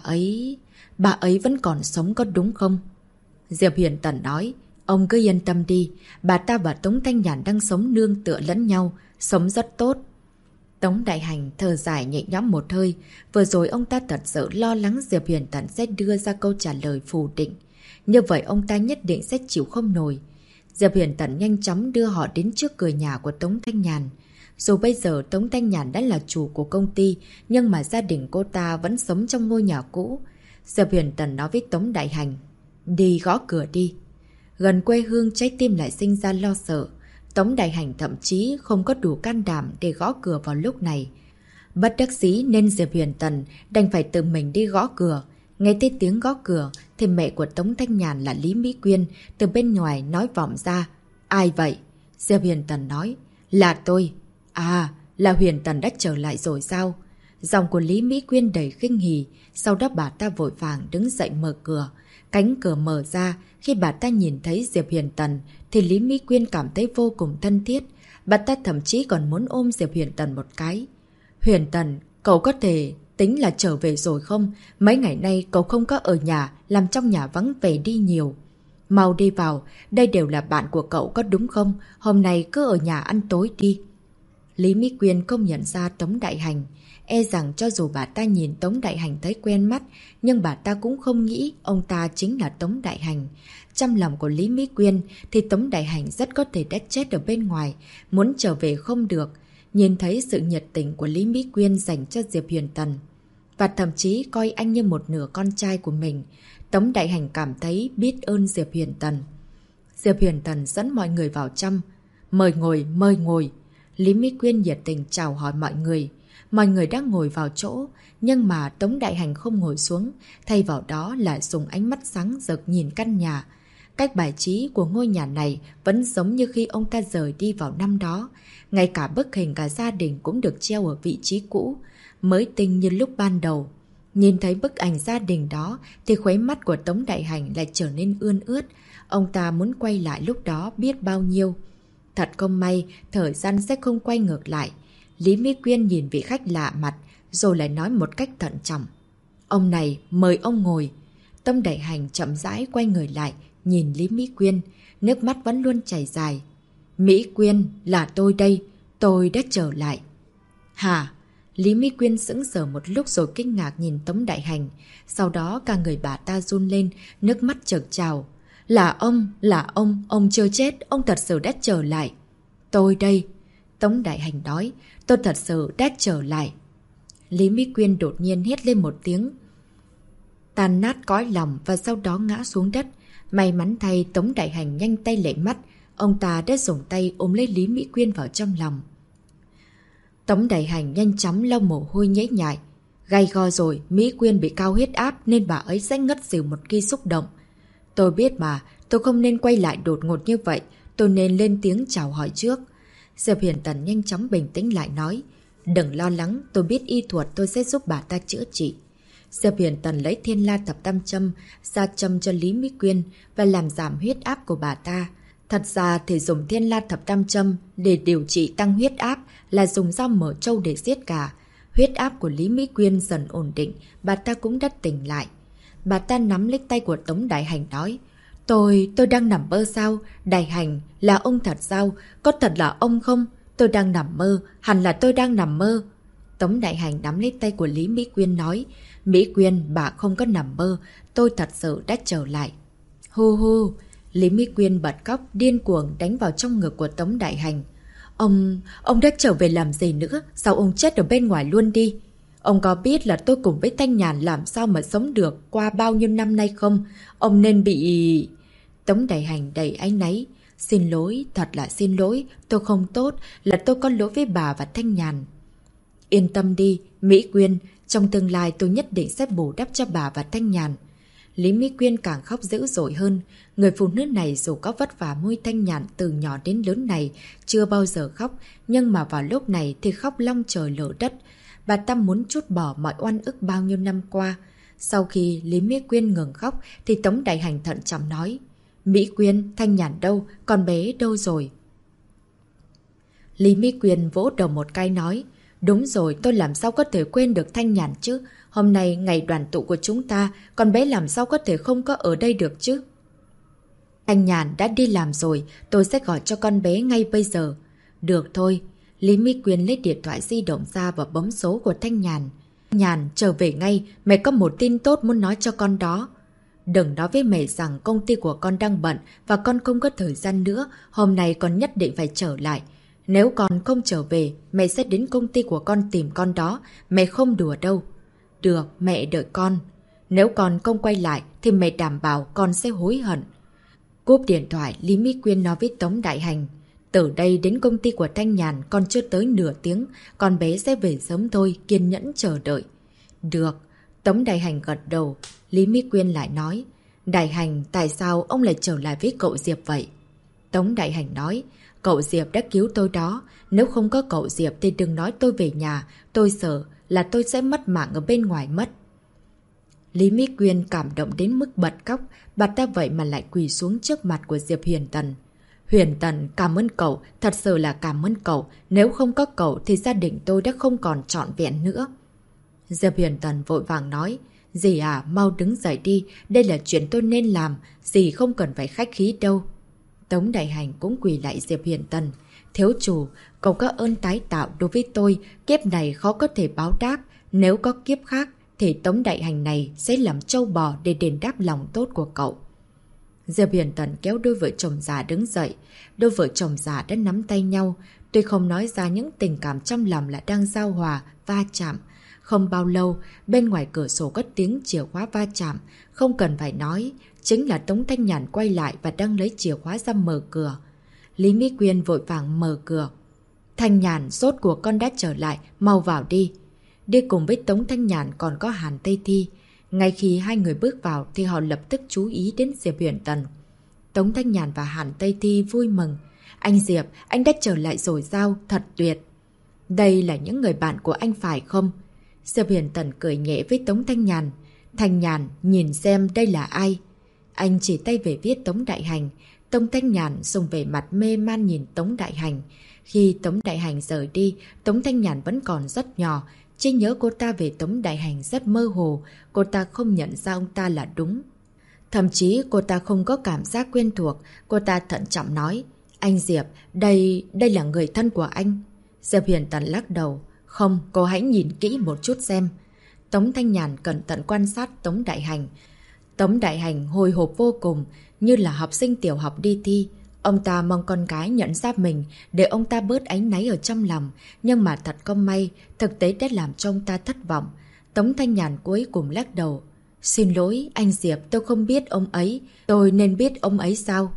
ấy vẫn còn sống có đúng không? Diệp Huyền Tần nói, ông cứ yên tâm đi, bà ta và Tống Thanh Nhàn đang sống nương tựa lẫn nhau, sống rất tốt. Tống Đại Hành thở dài nhẹ nhõm một hơi, vừa rồi ông ta thật sự lo lắng Diệp Huyền Tần sẽ đưa ra câu trả lời phủ định. Như vậy ông ta nhất định sẽ chịu không nổi. Diệp Huyền Tần nhanh chóng đưa họ đến trước cửa nhà của Tống Thanh Nhàn. Dù bây giờ Tống Thanh Nhàn đã là chủ của công ty, nhưng mà gia đình cô ta vẫn sống trong ngôi nhà cũ. Diệp Huyền Tần nói với Tống Đại Hành, đi gõ cửa đi. Gần quê hương trái tim lại sinh ra lo sợ. Tống Đại Hành thậm chí không có đủ can đảm để gõ cửa vào lúc này. Bất đắc dĩ nên Diệp Huyền Tần đành phải tự mình đi gõ cửa. Nghe thấy tiếng gõ cửa thì mẹ của Tống Thanh Nhàn là Lý Mỹ Quyên từ bên ngoài nói vọng ra. Ai vậy? Diệp Huyền Tần nói, là tôi. À, là Huyền Tần đã trở lại rồi sao? Giọng của Lý Mỹ Quyên đầy khinh hỉ, sau đó bà ta vội vàng đứng dậy mở cửa. Cánh cửa mở ra, khi bà ta nhìn thấy Diệp Huyền Tần thì Lý Mỹ Quyên cảm thấy vô cùng thân thiết. Bà ta thậm chí còn muốn ôm Diệp Huyền Tần một cái. Huyền Tần, cậu có thể tính là trở về rồi không? Mấy ngày nay cậu không có ở nhà, làm trong nhà vắng vẻ đi nhiều. Mau đi vào, đây đều là bạn của cậu có đúng không? Hôm nay cứ ở nhà ăn tối đi. Lý Mỹ Quyên không nhận ra Tống Đại Hành. E rằng cho dù bà ta nhìn Tống Đại Hành thấy quen mắt, nhưng bà ta cũng không nghĩ ông ta chính là Tống Đại Hành. Trong lòng của Lý Mỹ Quyên thì Tống Đại Hành rất có thể đã chết ở bên ngoài, muốn trở về không được. Nhìn thấy sự nhiệt tình của Lý Mỹ Quyên dành cho Diệp Huyền Tần, và thậm chí coi anh như một nửa con trai của mình, Tống Đại Hành cảm thấy biết ơn Diệp Huyền Tần. Diệp Huyền Tần dẫn mọi người vào trong. Mời ngồi, mời ngồi. Lý Mỹ Quyên nhiệt tình chào hỏi mọi người. Mọi người đang ngồi vào chỗ, nhưng mà Tống Đại Hành không ngồi xuống, thay vào đó là dùng ánh mắt sáng rực nhìn căn nhà. Cách bài trí của ngôi nhà này vẫn giống như khi ông ta rời đi vào năm đó. Ngay cả bức hình cả gia đình cũng được treo ở vị trí cũ, mới tinh như lúc ban đầu. Nhìn thấy bức ảnh gia đình đó thì khóe mắt của Tống Đại Hành lại trở nên ươn ướt. Ông ta muốn quay lại lúc đó biết bao nhiêu. Thật không may, thời gian sẽ không quay ngược lại. Lý Mỹ Quyên nhìn vị khách lạ mặt, rồi lại nói một cách thận trọng. Ông này, mời ông ngồi. Tống Đại Hành chậm rãi quay người lại, nhìn Lý Mỹ Quyên, nước mắt vẫn luôn chảy dài. Mỹ Quyên, là tôi đây, tôi đã trở lại. Hả? Lý Mỹ Quyên sững sờ một lúc rồi kinh ngạc nhìn Tống Đại Hành. Sau đó cả người bà ta run lên, nước mắt chợt trào. Là ông chưa chết, ông thật sự đã trở lại. Tôi đây. Tống Đại Hành nói, tôi thật sự đã trở lại. Lý Mỹ Quyên đột nhiên hét lên một tiếng, tan nát cõi lòng, và sau đó ngã xuống đất. May mắn thay Tống Đại Hành nhanh tay lệ mắt, ông ta đã dùng tay ôm lấy Lý Mỹ Quyên vào trong lòng. Tống Đại Hành nhanh chóng lau mồ hôi nhễ nhại. Gay go rồi, Mỹ Quyên bị cao huyết áp nên bà ấy sẽ ngất xỉu một khi xúc động. Tôi biết mà, tôi không nên quay lại đột ngột như vậy, tôi nên lên tiếng chào hỏi trước. Diệp Huyền Tần nhanh chóng bình tĩnh lại nói, đừng lo lắng, tôi biết y thuật, tôi sẽ giúp bà ta chữa trị. Diệp Huyền Tần lấy Thiên La Thập Tam Châm ra châm cho Lý Mỹ Quyên và làm giảm huyết áp của bà ta. Thật ra thì dùng Thiên La Thập Tam Châm để điều trị tăng huyết áp là dùng dao mở trâu để giết gà. Huyết áp của Lý Mỹ Quyên dần ổn định, bà ta cũng đã tỉnh lại. Bà ta nắm lấy tay của Tống Đại Hành nói, tôi đang nằm mơ sao? Đại Hành, là ông thật sao? Có thật là ông không? Tôi đang nằm mơ, hẳn là tôi đang nằm mơ. Tống Đại Hành nắm lấy tay của Lý Mỹ Quyên nói, Mỹ Quyên, bà không có nằm mơ, tôi thật sự đã trở lại. Hu hu, Lý Mỹ Quyên bật khóc điên cuồng đánh vào trong ngực của Tống Đại Hành. Ông đã trở về làm gì nữa? Sao ông chết ở bên ngoài luôn đi? Ông có biết là tôi cùng với Thanh Nhàn làm sao mà sống được qua bao nhiêu năm nay không? Ông nên bị... Tống Đại Hành đầy áy náy. Xin lỗi, thật là xin lỗi, tôi không tốt, là tôi có lỗi với bà và Thanh Nhàn. Yên tâm đi, Mỹ Quyên, trong tương lai tôi nhất định sẽ bù đắp cho bà và Thanh Nhàn. Lý Mỹ Quyên càng khóc dữ dội hơn. Người phụ nữ này dù có vất vả nuôi Thanh Nhàn từ nhỏ đến lớn này, chưa bao giờ khóc, nhưng mà vào lúc này thì khóc long trời lở đất. Bà ta muốn trút bỏ mọi oan ức bao nhiêu năm qua. Sau khi Lý Mỹ Quyên ngừng khóc thì Tống Đại Hành thận trọng nói, Mỹ Quyên, Thanh Nhàn đâu, con bé đâu rồi? Lý Mỹ Quyên vỗ đầu một cái nói, đúng rồi, tôi làm sao có thể quên được Thanh Nhàn chứ? Hôm nay ngày đoàn tụ của chúng ta, con bé làm sao có thể không có ở đây được chứ? Thanh Nhàn đã đi làm rồi, tôi sẽ gọi cho con bé ngay bây giờ. Được thôi. Lý Mỹ Quyên lấy điện thoại di động ra và bấm số của Thanh Nhàn. Nhàn, trở về ngay, mẹ có một tin tốt muốn nói cho con đó. Đừng nói với mẹ rằng công ty của con đang bận và con không có thời gian nữa, hôm nay con nhất định phải trở lại. Nếu con không trở về, mẹ sẽ đến công ty của con tìm con đó, mẹ không đùa đâu. Được, mẹ đợi con. Nếu con không quay lại thì mẹ đảm bảo con sẽ hối hận. Cúp điện thoại, Lý Mỹ Quyên nói với Tống Đại Hành. Từ đây đến công ty của Thanh Nhàn còn chưa tới nửa tiếng, con bé sẽ về sớm thôi, kiên nhẫn chờ đợi. Được. Tống Đại Hành gật đầu. Lý Mỹ Quyên lại nói, Đại Hành, tại sao ông lại trở lại với cậu Diệp vậy? Tống Đại Hành nói, cậu Diệp đã cứu tôi đó. Nếu không có cậu Diệp thì đừng nói tôi về nhà, tôi sợ là tôi sẽ mất mạng ở bên ngoài mất. Lý Mỹ Quyên cảm động đến mức bật khóc, bà ta vậy mà lại quỳ xuống trước mặt của Diệp Huyền Tần. Huyền Tần, cảm ơn cậu, thật sự là cảm ơn cậu. Nếu không có cậu thì gia đình tôi đã không còn trọn vẹn nữa. Diệp Huyền Tần vội vàng nói, dì à, mau đứng dậy đi, đây là chuyện tôi nên làm, dì không cần phải khách khí đâu. Tống Đại Hành cũng quỳ lại Diệp Huyền Tần. Thiếu chủ, cậu có ơn tái tạo đối với tôi, kiếp này khó có thể báo đáp, nếu có kiếp khác thì Tống Đại Hành này sẽ làm trâu bò để đền đáp lòng tốt của cậu. Diệp Huyền Tần kéo đôi vợ chồng già đứng dậy, đôi vợ chồng già đã nắm tay nhau, tuy không nói ra những tình cảm trong lòng là đang giao hòa, va chạm. Không bao lâu, bên ngoài cửa sổ có tiếng chìa khóa va chạm, không cần phải nói, chính là Tống Thanh Nhàn quay lại và đang lấy chìa khóa ra mở cửa. Lý Mỹ Quyên vội vàng mở cửa. Thanh Nhàn, sốt của con đã trở lại, mau vào đi. Đi cùng với Tống Thanh Nhàn còn có Hàn Tây Thi. Ngay khi hai người bước vào thì họ lập tức chú ý đến Diệp Huyền Tần. Tống Thanh Nhàn và Hàn Tây Thi vui mừng. Anh Diệp, anh đã trở lại rồi sao? Thật tuyệt. Đây là những người bạn của anh phải không? Diệp Huyền Tần cười nhẹ với Tống Thanh Nhàn. Thanh Nhàn, nhìn xem đây là ai? Anh chỉ tay về phía Tống Đại Hành. Tống Thanh Nhàn dùng vẻ mặt mê man nhìn Tống Đại Hành. Khi Tống Đại Hành rời đi, Tống Thanh Nhàn vẫn còn rất nhỏ. Trí nhớ cô ta về Tống Đại Hành rất mơ hồ. Cô ta không nhận ra ông ta là đúng. Thậm chí cô ta không có cảm giác quen thuộc. Cô ta thận trọng nói. Anh Diệp, đây là người thân của anh. Diệp Huyền Tần lắc đầu. Không, cô hãy nhìn kỹ một chút xem. Tống Thanh Nhàn cẩn thận quan sát Tống Đại Hành. Tống Đại Hành hồi hộp vô cùng, như là học sinh tiểu học đi thi. Ông ta mong con gái nhận ra mình để ông ta bớt áy náy ở trong lòng. Nhưng mà thật không may, thực tế đã làm cho ông ta thất vọng. Tống Thanh Nhàn cuối cùng lắc đầu. Xin lỗi, anh Diệp, tôi không biết ông ấy. Tôi nên biết ông ấy sao?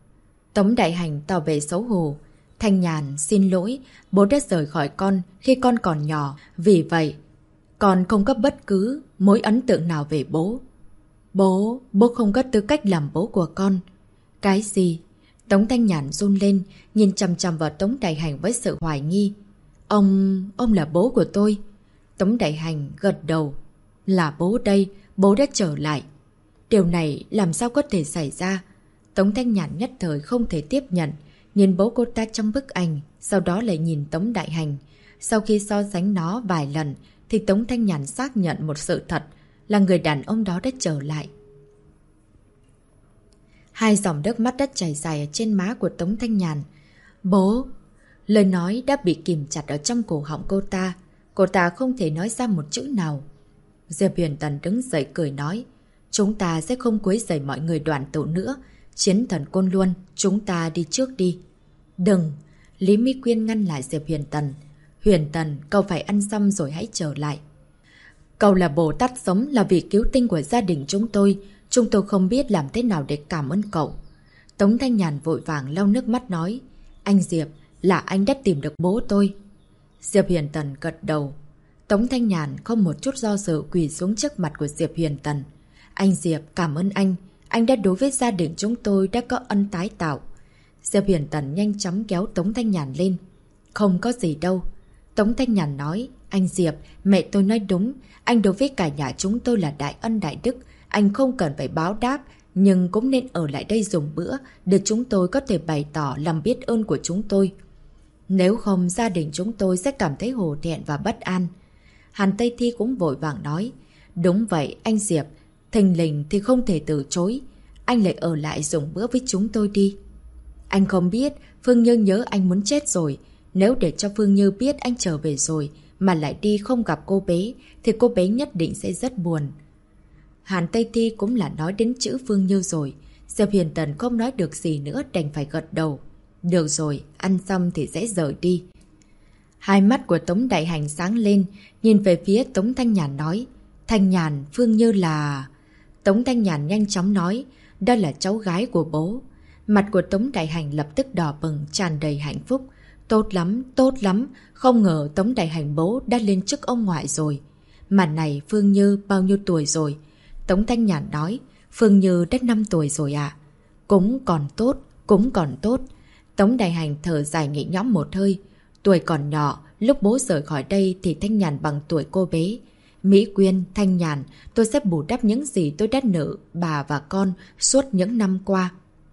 Tống Đại Hành tỏ vẻ xấu hổ. Thanh Nhàn, xin lỗi, bố đã rời khỏi con khi con còn nhỏ. Vì vậy, con không có bất cứ mối ấn tượng nào về bố. Bố không có tư cách làm bố của con. Cái gì? Tống Thanh Nhàn run lên, nhìn chằm chằm vào Tống Đại Hành với sự hoài nghi. Ông là bố của tôi. Tống Đại Hành gật đầu. Là bố đây, bố đã trở lại. Điều này làm sao có thể xảy ra? Tống Thanh Nhàn nhất thời không thể tiếp nhận, nhìn bố cô ta trong bức ảnh, sau đó lại nhìn Tống Đại Hành. Sau khi so sánh nó vài lần, thì Tống Thanh Nhàn xác nhận một sự thật, là người đàn ông đó đã trở lại. Hai dòng nước mắt đã chảy dài ở trên má của Tống Thanh Nhàn. Bố! Lời nói đã bị kìm chặt ở trong cổ họng cô ta. Cô ta không thể nói ra một chữ nào. Diệp Huyền Tần đứng dậy cười nói. Chúng ta sẽ không quấy rầy mọi người đoàn tụ nữa. Chiến thần Côn Luân, chúng ta đi trước đi. Đừng! Lý Mỹ Quyên ngăn lại Diệp Huyền Tần. Huyền Tần, cậu phải ăn xong rồi hãy trở lại. Cậu là Bồ Tát sống, là vị cứu tinh của gia đình chúng tôi. Chúng tôi không biết làm thế nào để cảm ơn cậu. Tống Thanh Nhàn vội vàng lau nước mắt nói. Anh Diệp, là anh đã tìm được bố tôi. Diệp Huyền Tần gật đầu. Tống Thanh Nhàn không một chút do dự quỳ xuống trước mặt của Diệp Huyền Tần. Anh Diệp, cảm ơn anh. Anh đã đối với gia đình chúng tôi đã có ân tái tạo. Diệp Huyền Tần nhanh chóng kéo Tống Thanh Nhàn lên. Không có gì đâu. Tống Thanh Nhàn nói. Anh Diệp, mẹ tôi nói đúng. Anh đối với cả nhà chúng tôi là đại ân đại đức. Anh không cần phải báo đáp, nhưng cũng nên ở lại đây dùng bữa, để chúng tôi có thể bày tỏ lòng biết ơn của chúng tôi. Nếu không, gia đình chúng tôi sẽ cảm thấy hổ thẹn và bất an. Hàn Tây Thi cũng vội vàng nói. Đúng vậy, anh Diệp. Thình lình thì không thể từ chối. Anh lại ở lại dùng bữa với chúng tôi đi. Anh không biết, Phương Như nhớ anh muốn chết rồi. Nếu để cho Phương Như biết anh trở về rồi, mà lại đi không gặp cô bé, thì cô bé nhất định sẽ rất buồn. Hàn Tây Thi cũng là nói đến chữ Phương Như rồi. Diệp Huyền Tần không nói được gì nữa, đành phải gật đầu. Được rồi, ăn xong thì sẽ rời đi. Hai mắt của Tống Đại Hành sáng lên, nhìn về phía Tống Thanh Nhàn nói. Thanh Nhàn, Phương Như là... Tống Thanh Nhàn nhanh chóng nói. Đó là cháu gái của bố. Mặt của Tống Đại Hành lập tức đỏ bừng, tràn đầy hạnh phúc. Tốt lắm, tốt lắm. Không ngờ Tống Đại Hành bố đã lên chức ông ngoại rồi. Mà này, Phương Như bao nhiêu tuổi rồi? Tống Thanh Nhàn nói. Phương Như đã 5 tuổi rồi ạ. Cũng còn tốt, cũng còn tốt. Tống Đại Hành thở dài nhẹ nhõm một hơi. Tuổi còn nhỏ, lúc bố rời khỏi đây thì Thanh Nhàn bằng tuổi cô bé. Mỹ Quyên, Thanh Nhàn, tôi sẽ bù đắp những gì tôi đã nợ bà và con suốt những năm qua.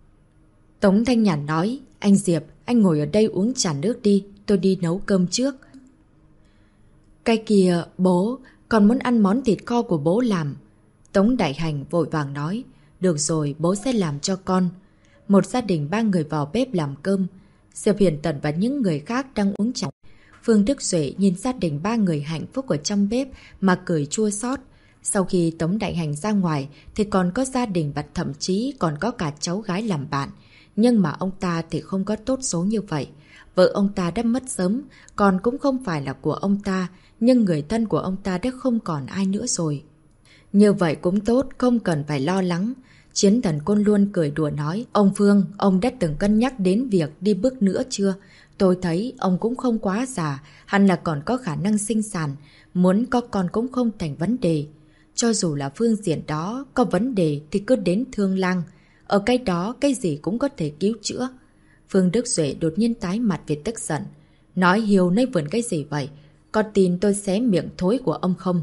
Tống Thanh Nhàn nói. Anh Diệp, anh ngồi ở đây uống trà nước đi, tôi đi nấu cơm trước. Cái kia, bố, Còn muốn ăn món thịt kho của bố làm. Tống Đại Hành vội vàng nói. Được rồi, bố sẽ làm cho con. Một gia đình 3 người vào bếp làm cơm. Diệp Huyền Tần và những người khác đang uống trà. Phương Đức Duệ nhìn gia đình 3 người hạnh phúc ở trong bếp mà cười chua xót. Sau khi Tống Đại Hành ra ngoài thì còn có gia đình và thậm chí còn có cả cháu gái làm bạn. Nhưng mà ông ta thì không có tốt số như vậy. Vợ ông ta đã mất sớm, còn cũng không phải là của ông ta, nhưng người thân của ông ta đã không còn ai nữa rồi. Như vậy cũng tốt, không cần phải lo lắng. Chiến Thần Côn luôn cười đùa nói, ông Phương, ông đã từng cân nhắc đến việc đi bước nữa chưa? Tôi thấy ông cũng không quá già, hẳn là còn có khả năng sinh sản, muốn có con cũng không thành vấn đề. Cho dù là phương diện đó có vấn đề thì cứ đến Thương Lang, ở cái đó cái gì cũng có thể cứu chữa. Phương Đức Duệ đột nhiên tái mặt vì tức giận. Nói hiêu nơi vườn cái gì vậy? Có tin tôi xé miệng thối của ông không?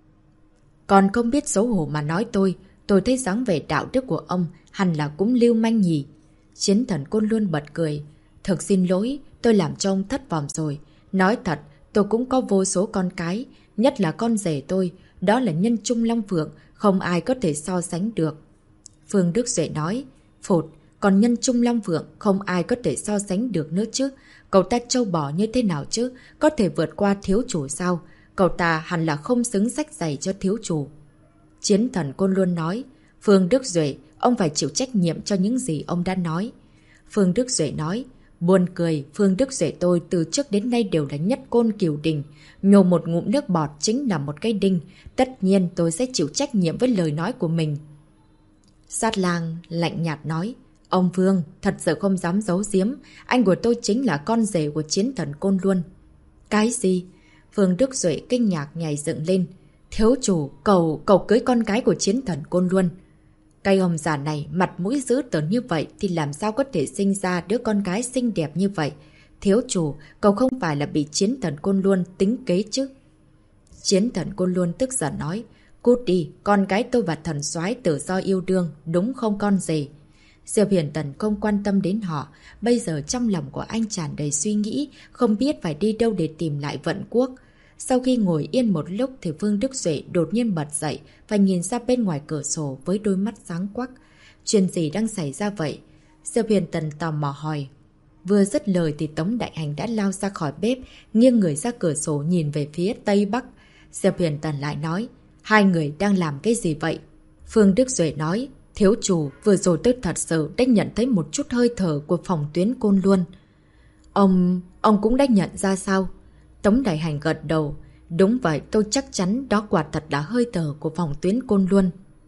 Còn không biết xấu hổ mà nói tôi thấy dáng vẻ đạo đức của ông hẳn là cũng lưu manh nhỉ. Chiến Thần Côn luôn bật cười. Thực xin lỗi, tôi làm cho ông thất vọng rồi. Nói thật, tôi cũng có vô số con cái, nhất là con rể tôi, đó là Nhân Trung Long Phượng, không ai có thể so sánh được. Phương Đức Duệ nói, phụt, còn Nhân Trung Long Phượng không ai có thể so sánh được nữa chứ. Cậu ta trâu bò như thế nào chứ, có thể vượt qua thiếu chủ sao? Cậu ta hẳn là không xứng xách giày cho thiếu chủ. Chiến Thần Côn luôn nói, Phương Đức Duệ, ông phải chịu trách nhiệm cho những gì ông đã nói. Phương Đức Duệ nói, buồn cười, Phương Đức Duệ tôi từ trước đến nay đều là nhất côn cửu đình. Nhổ một ngụm nước bọt chính là một cái đinh. Tất nhiên tôi sẽ chịu trách nhiệm với lời nói của mình. Sát Lang lạnh nhạt nói, ông Phương, thật sự không dám giấu giếm. Anh của tôi chính là con rể của Chiến Thần Côn luôn. Cái gì? Phương Đức Duệ kinh ngạc nhảy dựng lên. Thiếu chủ, cậu cưới con gái của Chiến Thần Côn luôn. Cái ông già này mặt mũi dữ tợn như vậy thì làm sao có thể sinh ra đứa con gái xinh đẹp như vậy? Thiếu chủ, cậu không phải là bị Chiến Thần Côn luôn tính kế chứ? Chiến Thần Côn luôn tức giận nói, cút đi, con gái tôi và thần soái tự do yêu đương, đúng không con rể? Diệp Huyền Tần không quan tâm đến họ, bây giờ trong lòng của anh tràn đầy suy nghĩ, không biết phải đi đâu để tìm lại Vận Quốc. Sau khi ngồi yên một lúc thì Phương Đức Duệ đột nhiên bật dậy và nhìn ra bên ngoài cửa sổ với đôi mắt sáng quắc. Chuyện gì đang xảy ra vậy? Diệp Huyền Tần tò mò hỏi. Vừa dứt lời thì Tống Đại Hành đã lao ra khỏi bếp, nghiêng người ra cửa sổ nhìn về phía Tây Bắc. Diệp Huyền Tần lại nói, hai người đang làm cái gì vậy? Phương Đức Duệ nói, thiếu chủ, vừa rồi tôi thật sự đã nhận thấy một chút hơi thở của phòng tuyến Côn Luân. Ông cũng đã nhận ra sao? Tống Đại Hành gật đầu. Đúng vậy, tôi chắc chắn đó quả thật là hơi thở của phòng tuyến Côn Luân.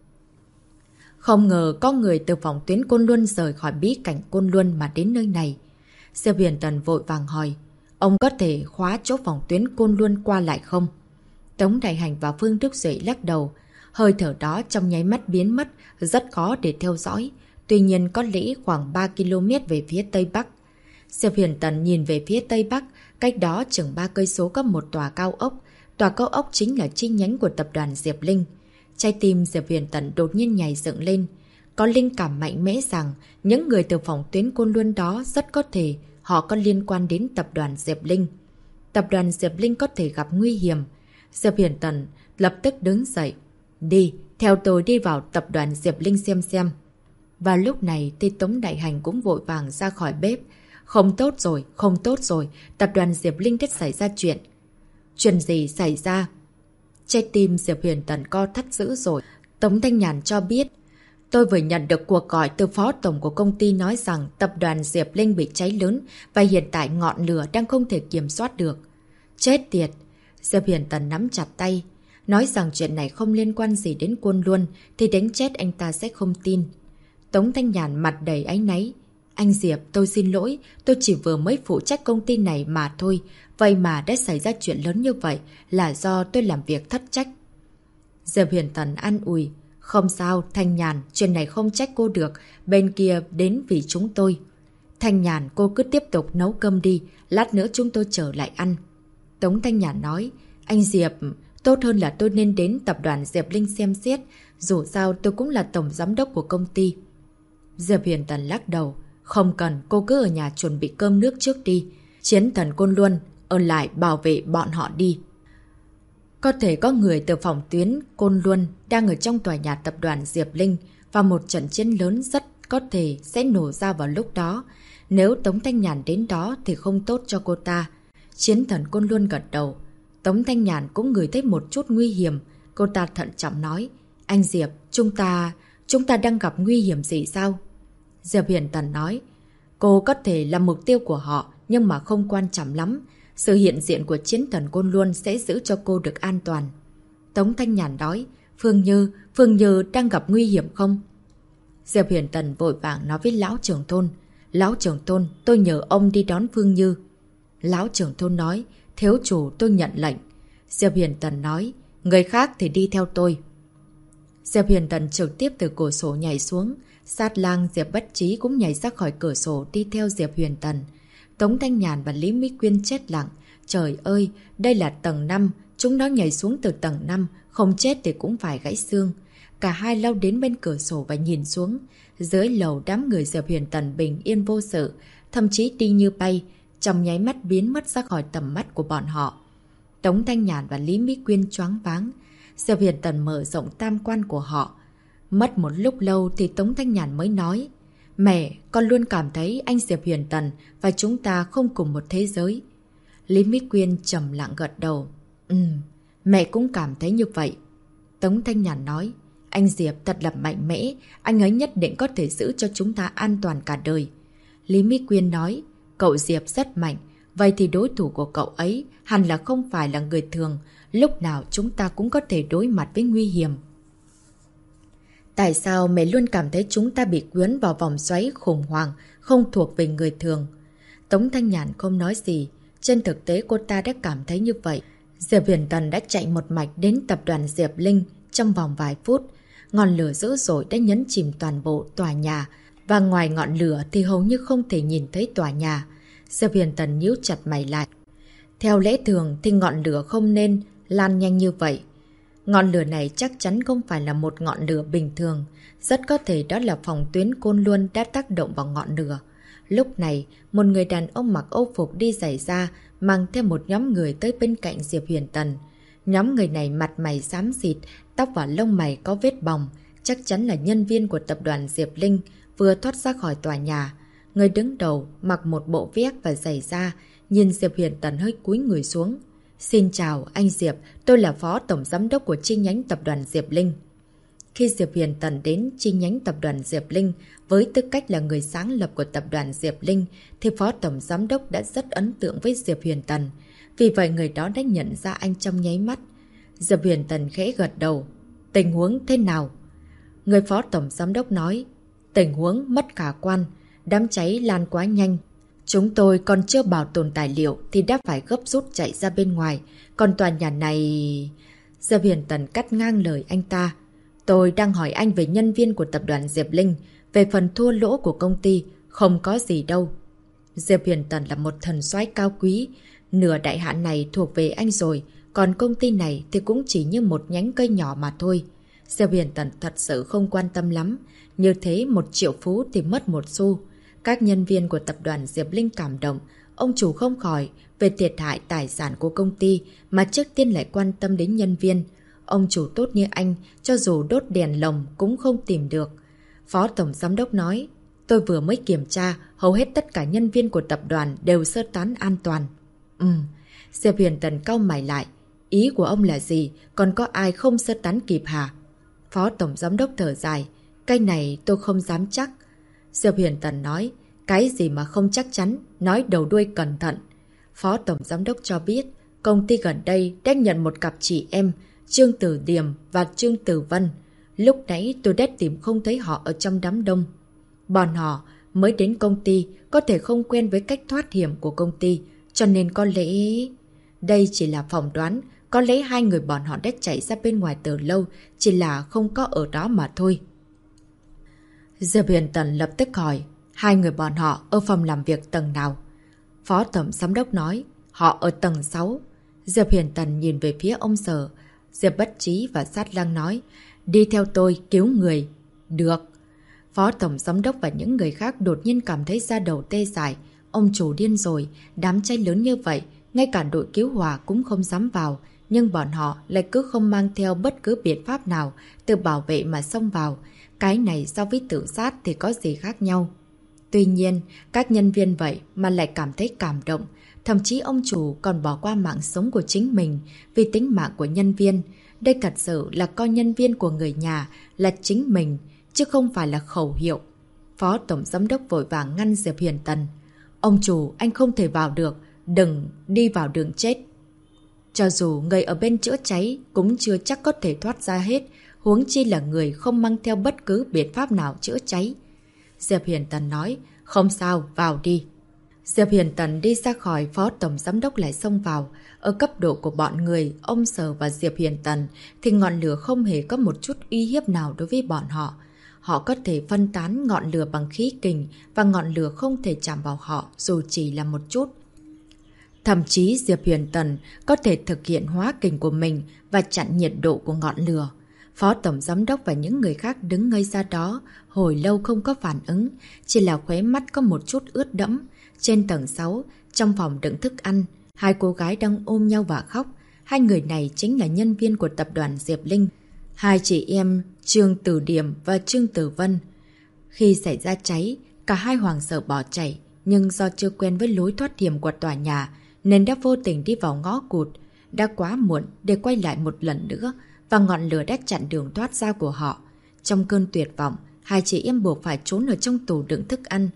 Không ngờ có người từ phòng tuyến Côn Luân rời khỏi bí cảnh Côn Luân mà đến nơi này. Diệp Huyền Tần vội vàng hỏi, ông có thể khóa chỗ phòng tuyến Côn Luân qua lại không? Tống Đại Hành và Phương Đức Duệ lắc đầu. Hơi thở đó trong nháy mắt biến mất, rất khó để theo dõi. Tuy nhiên có lẽ khoảng 3 km về phía Tây Bắc. Diệp Huyền Tần nhìn về phía Tây Bắc, cách đó chừng 3 cây số có một tòa cao ốc. Tòa cao ốc chính là chi nhánh của tập đoàn Diệp Linh. Trái tim Diệp Huyền Tần đột nhiên nhảy dựng lên. Có linh cảm mạnh mẽ rằng những người từ phòng tuyến Côn Luân đó rất có thể họ có liên quan đến tập đoàn Diệp Linh. Tập đoàn Diệp Linh có thể gặp nguy hiểm. Diệp Huyền Tần lập tức đứng dậy. Đi, theo tôi đi vào tập đoàn Diệp Linh xem. Và lúc này thì Tống Đại Hành cũng vội vàng ra khỏi bếp. Không tốt rồi, tập đoàn Diệp Linh đã xảy ra chuyện. Chuyện gì xảy ra? Trái tim Diệp Huyền Tần co thắt dữ rồi. Tống Thanh Nhàn cho biết, tôi vừa nhận được cuộc gọi từ phó tổng của công ty nói rằng tập đoàn Diệp Linh bị cháy lớn và hiện tại ngọn lửa đang không thể kiểm soát được. Chết tiệt! Diệp Huyền Tần nắm chặt tay, nói rằng chuyện này không liên quan gì đến Côn Luân thì đánh chết anh ta sẽ không tin. Tống Thanh Nhàn mặt đầy áy náy. Anh Diệp, tôi xin lỗi, tôi chỉ vừa mới phụ trách công ty này mà thôi. Vậy mà đã xảy ra chuyện lớn như vậy là do tôi làm việc thất trách. Diệp Huyền Tần an ủi. Không sao, Thanh Nhàn, chuyện này không trách cô được. Bên kia đến vì chúng tôi. Thanh Nhàn, cô cứ tiếp tục nấu cơm đi. Lát nữa chúng tôi trở lại ăn. Tống Thanh Nhàn nói. Anh Diệp, tốt hơn là tôi nên đến tập đoàn Diệp Linh xem xét. Dù sao tôi cũng là tổng giám đốc của công ty. Diệp Huyền Tần lắc đầu. Không cần, cô cứ ở nhà chuẩn bị cơm nước trước đi. Chiến Thần Côn Luân ở lại bảo vệ bọn họ đi. Có thể có người từ phòng tuyến Côn Luân đang ở trong tòa nhà tập đoàn Diệp Linh và một trận chiến lớn rất có thể sẽ nổ ra vào lúc đó. Nếu Tống Thanh Nhàn đến đó thì không tốt cho cô ta. Chiến thần Côn Luân gật đầu. Tống Thanh Nhàn cũng ngửi thấy một chút nguy hiểm. Cô ta thận trọng nói, anh Diệp, chúng ta đang gặp nguy hiểm gì sao? Diệp Huyền Tần nói, cô có thể là mục tiêu của họ nhưng mà không quan trọng lắm. Sự hiện diện của chiến thần Côn Luân sẽ giữ cho cô được an toàn. Tống Thanh Nhàn nói, Phương Như đang gặp nguy hiểm không? Diệp Huyền Tần vội vàng nói với lão trưởng thôn, lão trưởng thôn, tôi nhờ ông đi đón Phương Như. Lão trưởng thôn nói, thiếu chủ tôi nhận lệnh. Diệp Huyền Tần nói, người khác thì đi theo tôi. Diệp Huyền Tần trực tiếp từ cửa sổ nhảy xuống. Sát lang Diệp Bất Trí cũng nhảy ra khỏi cửa sổ đi theo Diệp Huyền Tần. Tống Thanh Nhàn và Lý Mỹ Quyên chết lặng. Trời ơi, đây là tầng 5. Chúng nó nhảy xuống từ tầng 5. Không chết thì cũng phải gãy xương. Cả hai lao đến bên cửa sổ và nhìn xuống. Dưới lầu đám người Diệp Huyền Tần bình yên vô sự. Thậm chí đi như bay. Trong nháy mắt biến mất ra khỏi tầm mắt của bọn họ. Tống Thanh Nhàn và Lý Mỹ Quyên choáng váng. Diệp Huyền Tần mở rộng tam quan của họ. Mất một lúc lâu thì Tống Thanh Nhàn mới nói, mẹ, con luôn cảm thấy anh Diệp Huyền Tần và chúng ta không cùng một thế giới. Lý Mỹ Quyên trầm lặng gật đầu. Mẹ cũng cảm thấy như vậy. Tống Thanh Nhàn nói, anh Diệp thật là mạnh mẽ, anh ấy nhất định có thể giữ cho chúng ta an toàn cả đời. Lý Mỹ Quyên nói, cậu Diệp rất mạnh, vậy thì đối thủ của cậu ấy hẳn là không phải là người thường, lúc nào chúng ta cũng có thể đối mặt với nguy hiểm. Tại sao mẹ luôn cảm thấy chúng ta bị cuốn vào vòng xoáy khủng hoảng, không thuộc về người thường? Tống Thanh Nhàn không nói gì. Trên thực tế cô ta đã cảm thấy như vậy. Diệp Huyền Tần đã chạy một mạch đến tập đoàn Diệp Linh trong vòng vài phút. Ngọn lửa dữ dội đã nhấn chìm toàn bộ tòa nhà. Và ngoài ngọn lửa thì hầu như không thể nhìn thấy tòa nhà. Diệp Huyền Tần nhíu chặt mày lại. Theo lẽ thường thì ngọn lửa không nên lan nhanh như vậy. Ngọn lửa này chắc chắn không phải là một ngọn lửa bình thường. Rất có thể đó là phòng tuyến Côn Luân đã tác động vào ngọn lửa. Lúc này, một người đàn ông mặc âu phục đi giày da, mang theo một nhóm người tới bên cạnh Diệp Huyền Tần. Nhóm người này mặt mày xám xịt, tóc và lông mày có vết bòng. Chắc chắn là nhân viên của tập đoàn Diệp Linh vừa thoát ra khỏi tòa nhà. Người đứng đầu mặc một bộ vest và giày da, nhìn Diệp Huyền Tần hơi cúi người xuống. Xin chào, anh Diệp, tôi là phó tổng giám đốc của chi nhánh tập đoàn Diệp Linh. Khi Diệp Huyền Tần đến chi nhánh tập đoàn Diệp Linh với tư cách là người sáng lập của tập đoàn Diệp Linh thì phó tổng giám đốc đã rất ấn tượng với Diệp Huyền Tần. Vì vậy người đó đã nhận ra anh trong nháy mắt. Diệp Huyền Tần khẽ gật đầu. Tình huống thế nào? Người phó tổng giám đốc nói. Tình huống mất khả quan. Đám cháy lan quá nhanh. Chúng tôi còn chưa bảo tồn tài liệu thì đã phải gấp rút chạy ra bên ngoài. Còn tòa nhà này... Diệp Huyền Tần cắt ngang lời anh ta. Tôi đang hỏi anh về nhân viên của tập đoàn Diệp Linh. Về phần thua lỗ của công ty, không có gì đâu. Diệp Huyền Tần là một thần soái cao quý. Nửa đại hạn này thuộc về anh rồi. Còn công ty này thì cũng chỉ như một nhánh cây nhỏ mà thôi. Diệp Huyền Tần thật sự không quan tâm lắm. Như thế 1 triệu phú thì mất 1 xu. Các nhân viên của tập đoàn Diệp Linh cảm động. Ông chủ không khỏi về thiệt hại tài sản của công ty mà trước tiên lại quan tâm đến nhân viên. Ông chủ tốt như anh, cho dù đốt đèn lồng cũng không tìm được. Phó tổng giám đốc nói, tôi vừa mới kiểm tra, hầu hết tất cả nhân viên của tập đoàn đều sơ tán an toàn. Diệp Huyền Tần cau mày lại. Ý của ông là gì? Còn có ai không sơ tán kịp hả? Phó tổng giám đốc thở dài. Cái này tôi không dám chắc. Diệp Huyền Tần nói, cái gì mà không chắc chắn, nói đầu đuôi cẩn thận. Phó tổng giám đốc cho biết, công ty gần đây đã nhận một cặp chị em, Trương Tử Điềm và Trương Tử Vân. Lúc nãy tôi đã tìm không thấy họ ở trong đám đông. Bọn họ mới đến công ty, có thể không quen với cách thoát hiểm của công ty, cho nên có lẽ... Đây chỉ là phỏng đoán, có lẽ 2 người bọn họ đã chạy ra bên ngoài từ lâu, chỉ là không có ở đó mà thôi. Diệp Huyền Tần lập tức hỏi, 2 người bọn họ ở phòng làm việc tầng nào? Phó tổng giám đốc nói, họ ở tầng 6. Diệp Huyền Tần nhìn về phía ông Sở. Diệp Bất Trí và Sát Lang nói, đi theo tôi cứu người. Được. Phó tổng giám đốc và những người khác đột nhiên cảm thấy da đầu tê dại. Ông chủ điên rồi, đám cháy lớn như vậy, ngay cả đội cứu hỏa cũng không dám vào, nhưng bọn họ lại cứ không mang theo bất cứ biện pháp nào tự bảo vệ mà xông vào. Cái này so với tự sát thì có gì khác nhau. Tuy nhiên, các nhân viên vậy mà lại cảm thấy cảm động. Thậm chí ông chủ còn bỏ qua mạng sống của chính mình vì tính mạng của nhân viên. Đây thật sự là coi nhân viên của người nhà là chính mình, chứ không phải là khẩu hiệu. Phó Tổng Giám đốc vội vàng ngăn Diệp Huyền Tần. Ông chủ, anh không thể vào được, đừng đi vào đường chết. Cho dù người ở bên chữa cháy cũng chưa chắc có thể thoát ra hết, huống chi là người không mang theo bất cứ biện pháp nào chữa cháy. Diệp Huyền Tần nói, không sao, vào đi. Diệp Huyền Tần đi ra khỏi, Phó Tổng Giám đốc lại xông vào. Ở cấp độ của bọn người, ông Sở và Diệp Huyền Tần thì ngọn lửa không hề có một chút uy hiếp nào đối với bọn họ. Họ có thể phân tán ngọn lửa bằng khí kình và ngọn lửa không thể chạm vào họ dù chỉ là một chút. Thậm chí Diệp Huyền Tần có thể thực hiện hóa kình của mình và chặn nhiệt độ của ngọn lửa. Phó Tổng Giám đốc và những người khác đứng ngây ra đó, hồi lâu không có phản ứng, chỉ là khóe mắt có một chút ướt đẫm. Trên tầng 6, trong phòng đựng thức ăn, hai cô gái đang ôm nhau và khóc. Hai người này chính là nhân viên của tập đoàn Diệp Linh. Hai chị em Trương Tử Điểm và Trương Tử Vân. Khi xảy ra cháy, cả hai hoảng sợ bỏ chạy, nhưng do chưa quen với lối thoát hiểm của tòa nhà, nên đã vô tình đi vào ngõ cụt. Đã quá muộn để quay lại một lần nữa, và ngọn lửa đã chặn đường thoát ra của họ. Trong cơn tuyệt vọng, hai chị em buộc phải trốn ở trong tủ đựng thức ăn.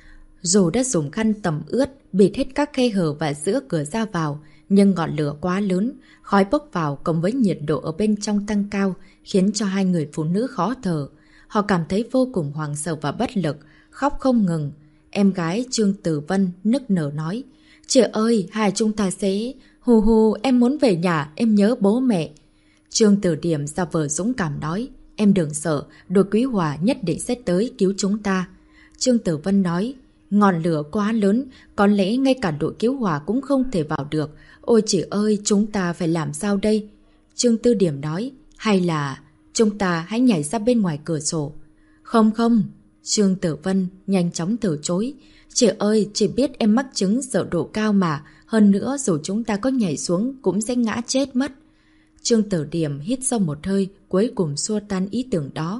Dù đã dùng khăn tầm ướt, bịt hết các khe hở và giữa cửa ra vào, nhưng ngọn lửa quá lớn, khói bốc vào cộng với nhiệt độ ở bên trong tăng cao, khiến cho hai người phụ nữ khó thở. Họ cảm thấy vô cùng hoảng sợ và bất lực, khóc không ngừng. Em gái Trương Tử Vân nức nở nói, chị ơi, hai chúng ta sẽ... Hù hù, em muốn về nhà, em nhớ bố mẹ. Trương Tử Điểm ra vờ dũng cảm nói, em đừng sợ, đội cứu hỏa nhất định sẽ tới cứu chúng ta. Trương Tử Vân nói, ngọn lửa quá lớn, có lẽ ngay cả đội cứu hỏa cũng không thể vào được. Ôi chị ơi, chúng ta phải làm sao đây? Trương Tư Điểm nói, hay là chúng ta hãy nhảy ra bên ngoài cửa sổ. Không không, Trương Tử Vân nhanh chóng từ chối. Chị ơi, chị biết em mắc chứng sợ độ cao mà, hơn nữa dù chúng ta có nhảy xuống cũng sẽ ngã chết mất. Trương Tử Điểm hít sâu một hơi, cuối cùng xua tan ý tưởng đó.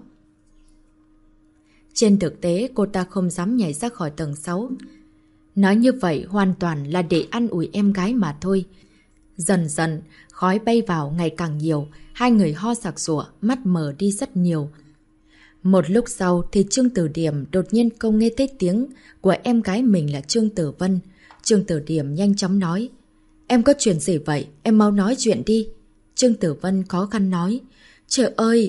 Trên thực tế, cô ta không dám nhảy ra khỏi tầng 6. Nói như vậy hoàn toàn là để an ủi em gái mà thôi. Dần dần, khói bay vào ngày càng nhiều, hai người ho sặc sụa, mắt mờ đi rất nhiều. Một lúc sau thì Trương Tử Điểm đột nhiên không nghe thấy tiếng của em gái mình là Trương Tử Vân. Trương Tử Điểm nhanh chóng nói, em có chuyện gì vậy? Em mau nói chuyện đi. Trương Tử Vân khó khăn nói, trời ơi,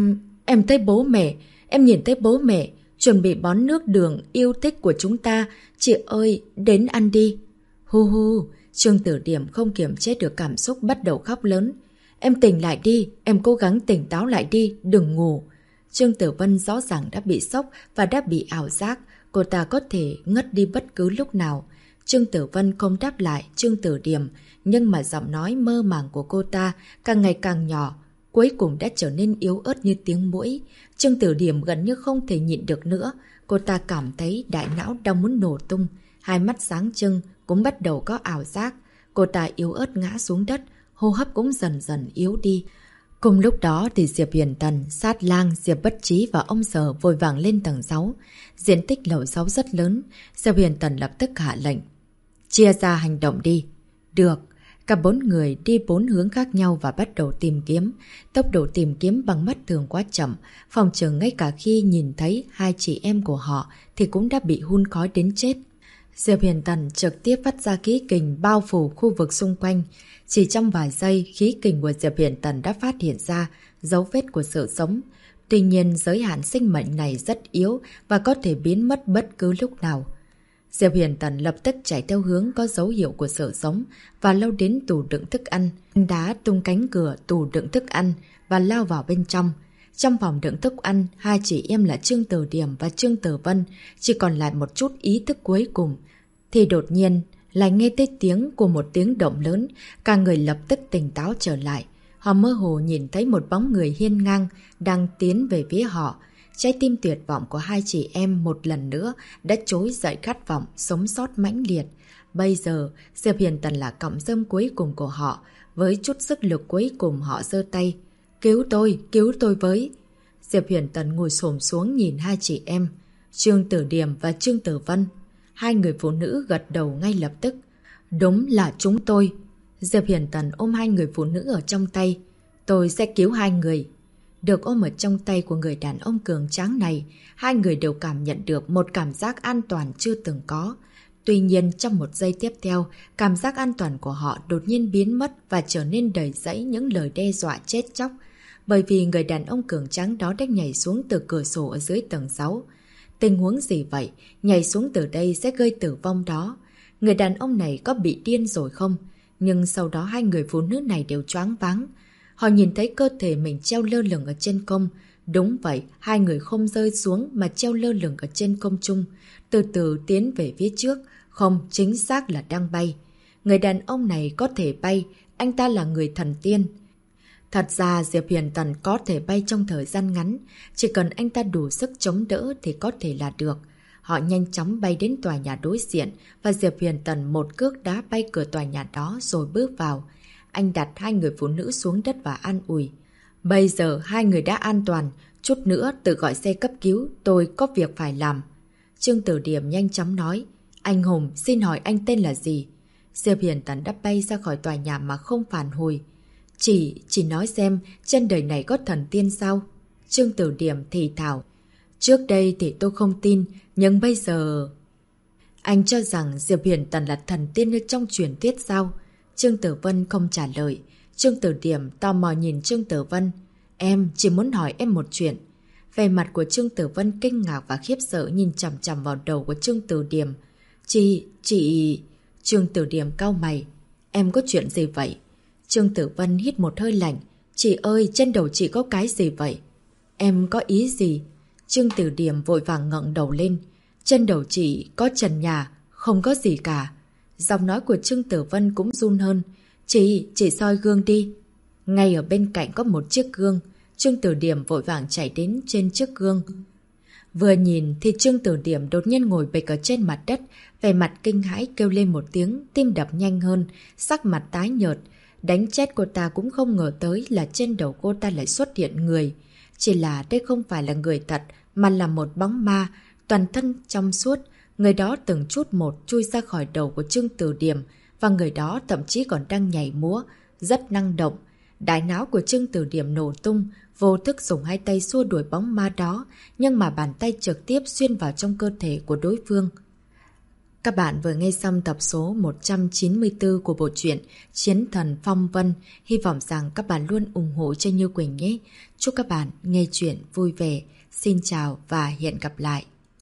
em thấy bố mẹ, em nhìn thấy bố mẹ chuẩn bị bón nước đường yêu thích của chúng ta. Chị ơi, đến ăn đi. Hu hu, Trương Tử Điểm không kiềm chế được cảm xúc bắt đầu khóc lớn. Em tỉnh lại đi, em cố gắng tỉnh táo lại đi, đừng ngủ. Trương Tử Vân rõ ràng đã bị sốc và đã bị ảo giác, cô ta có thể ngất đi bất cứ lúc nào. Trương Tử Vân không đáp lại Trương Tử Điểm, nhưng mà giọng nói mơ màng của cô ta càng ngày càng nhỏ, cuối cùng đã trở nên yếu ớt như tiếng muỗi. Trương Tử Điểm gần như không thể nhịn được nữa, cô ta cảm thấy đại não đang muốn nổ tung, hai mắt sáng trưng cũng bắt đầu có ảo giác. Cô ta yếu ớt ngã xuống đất, hô hấp cũng dần dần yếu đi. Cùng lúc đó thì Diệp Huyền Tần, Sát Lang, Diệp Bất Trí và ông Sở vội vàng lên tầng 6. Diện tích lầu 6 rất lớn, Diệp Huyền Tần lập tức hạ lệnh. Chia ra hành động đi. Được. Cả 4 người đi 4 hướng khác nhau và bắt đầu tìm kiếm. Tốc độ tìm kiếm bằng mắt thường quá chậm. Phòng trường ngay cả khi nhìn thấy hai chị em của họ thì cũng đã bị hun khói đến chết. Diệp Huyền Tần trực tiếp phát ra khí kình bao phủ khu vực xung quanh. Chỉ trong vài giây, khí kình của Diệp Huyền Tần đã phát hiện ra dấu vết của sự sống. Tuy nhiên, giới hạn sinh mệnh này rất yếu và có thể biến mất bất cứ lúc nào. Diệp Huyền Tần lập tức chạy theo hướng có dấu hiệu của sự sống và lao đến tủ đựng thức ăn. Anh đá tung cánh cửa tủ đựng thức ăn và lao vào bên trong. Trong phòng đựng thức ăn, hai chị em là Trương Tử Điểm và Trương Tử Vân chỉ còn lại một chút ý thức cuối cùng. Thì đột nhiên, lại nghe thấy tiếng của một tiếng động lớn, cả người lập tức tỉnh táo trở lại. Họ mơ hồ nhìn thấy một bóng người hiên ngang đang tiến về phía họ. Trái tim tuyệt vọng của hai chị em một lần nữa đã trỗi dậy khát vọng sống sót mãnh liệt. Bây giờ, Diệp Huyền Tần là cọng rơm cuối cùng của họ. Với chút sức lực cuối cùng họ giơ tay. Cứu tôi với. Diệp Huyền Tần ngồi xổm xuống nhìn hai chị em, Trương Tử Điểm và Trương Tử Vân. Hai người phụ nữ gật đầu ngay lập tức. Đúng là chúng tôi. Diệp Huyền Tần ôm hai người phụ nữ ở trong tay. Tôi sẽ cứu hai người. Được ôm ở trong tay của người đàn ông cường tráng này, hai người đều cảm nhận được một cảm giác an toàn chưa từng có. Tuy nhiên, trong một giây tiếp theo, cảm giác an toàn của họ đột nhiên biến mất và trở nên đầy rẫy những lời đe dọa chết chóc. Bởi vì người đàn ông cường tráng đó đã nhảy xuống từ cửa sổ ở dưới tầng 6. Tình huống gì vậy? Nhảy xuống từ đây sẽ gây tử vong đó. Người đàn ông này có bị điên rồi không? Nhưng sau đó hai người phụ nữ này đều choáng váng. Họ nhìn thấy cơ thể mình treo lơ lửng ở trên không. Đúng vậy, hai người không rơi xuống mà treo lơ lửng ở trên không trung. Từ từ tiến về phía trước. Không, chính xác là đang bay. Người đàn ông này có thể bay. Anh ta là người thần tiên. Thật ra Diệp Huyền Tần có thể bay trong thời gian ngắn. Chỉ cần anh ta đủ sức chống đỡ thì có thể là được. Họ nhanh chóng bay đến tòa nhà đối diện và Diệp Huyền Tần một cước đá bay cửa tòa nhà đó rồi bước vào. Anh đặt hai người phụ nữ xuống đất và an ủi. Bây giờ hai người đã an toàn, chút nữa tự gọi xe cấp cứu, tôi có việc phải làm. Trương Tử Điểm nhanh chóng nói. Anh Hùng, xin hỏi anh tên là gì? Diệp Huyền Tần đã bay ra khỏi tòa nhà mà không phản hồi. Chỉ nói xem, trên đời này có thần tiên sao? Trương Tử Điểm thì thào. Trước đây thì tôi không tin, nhưng bây giờ... Anh cho rằng Diệp Huyền Tần là thần tiên như trong truyền thuyết sao? Trương Tử Vân không trả lời. Trương Tử Điểm tò mò nhìn Trương Tử Vân. Em chỉ muốn hỏi em một chuyện. Vẻ mặt của Trương Tử Vân kinh ngạc và khiếp sợ nhìn chằm chằm vào đầu của Trương Tử Điểm. Chị... Trương Tử Điểm cau mày. Em có chuyện gì vậy? Trương Tử Vân hít một hơi lạnh. Chị ơi, trên đầu chị có cái gì vậy? Em có ý gì? Trương Tử Điểm vội vàng ngẩng đầu lên. Trên đầu chị có trần nhà, không có gì cả. Giọng nói của Trương Tử Vân cũng run hơn. Chị soi gương đi. Ngay ở bên cạnh có một chiếc gương. Trương Tử Điểm vội vàng chạy đến trên chiếc gương. Vừa nhìn thì Trương Tử Điểm đột nhiên ngồi bệt ở trên mặt đất, vẻ mặt kinh hãi kêu lên một tiếng, tim đập nhanh hơn, sắc mặt tái nhợt. Đánh chết cô ta cũng không ngờ tới là trên đầu cô ta lại xuất hiện người. Chỉ là đây không phải là người thật, mà là một bóng ma, toàn thân trong suốt. Người đó từng chút một chui ra khỏi đầu của Trương Tử Điểm, và người đó thậm chí còn đang nhảy múa, rất năng động. Đại não của Trương Tử Điểm nổ tung, vô thức dùng hai tay xua đuổi bóng ma đó, nhưng mà bàn tay trực tiếp xuyên vào trong cơ thể của đối phương. Các bạn vừa nghe xong tập số 194 của bộ truyện Chiến Thần Phong Vân. Hy vọng rằng các bạn luôn ủng hộ cho Như Quỳnh nhé. Chúc các bạn nghe truyện vui vẻ. Xin chào và hẹn gặp lại.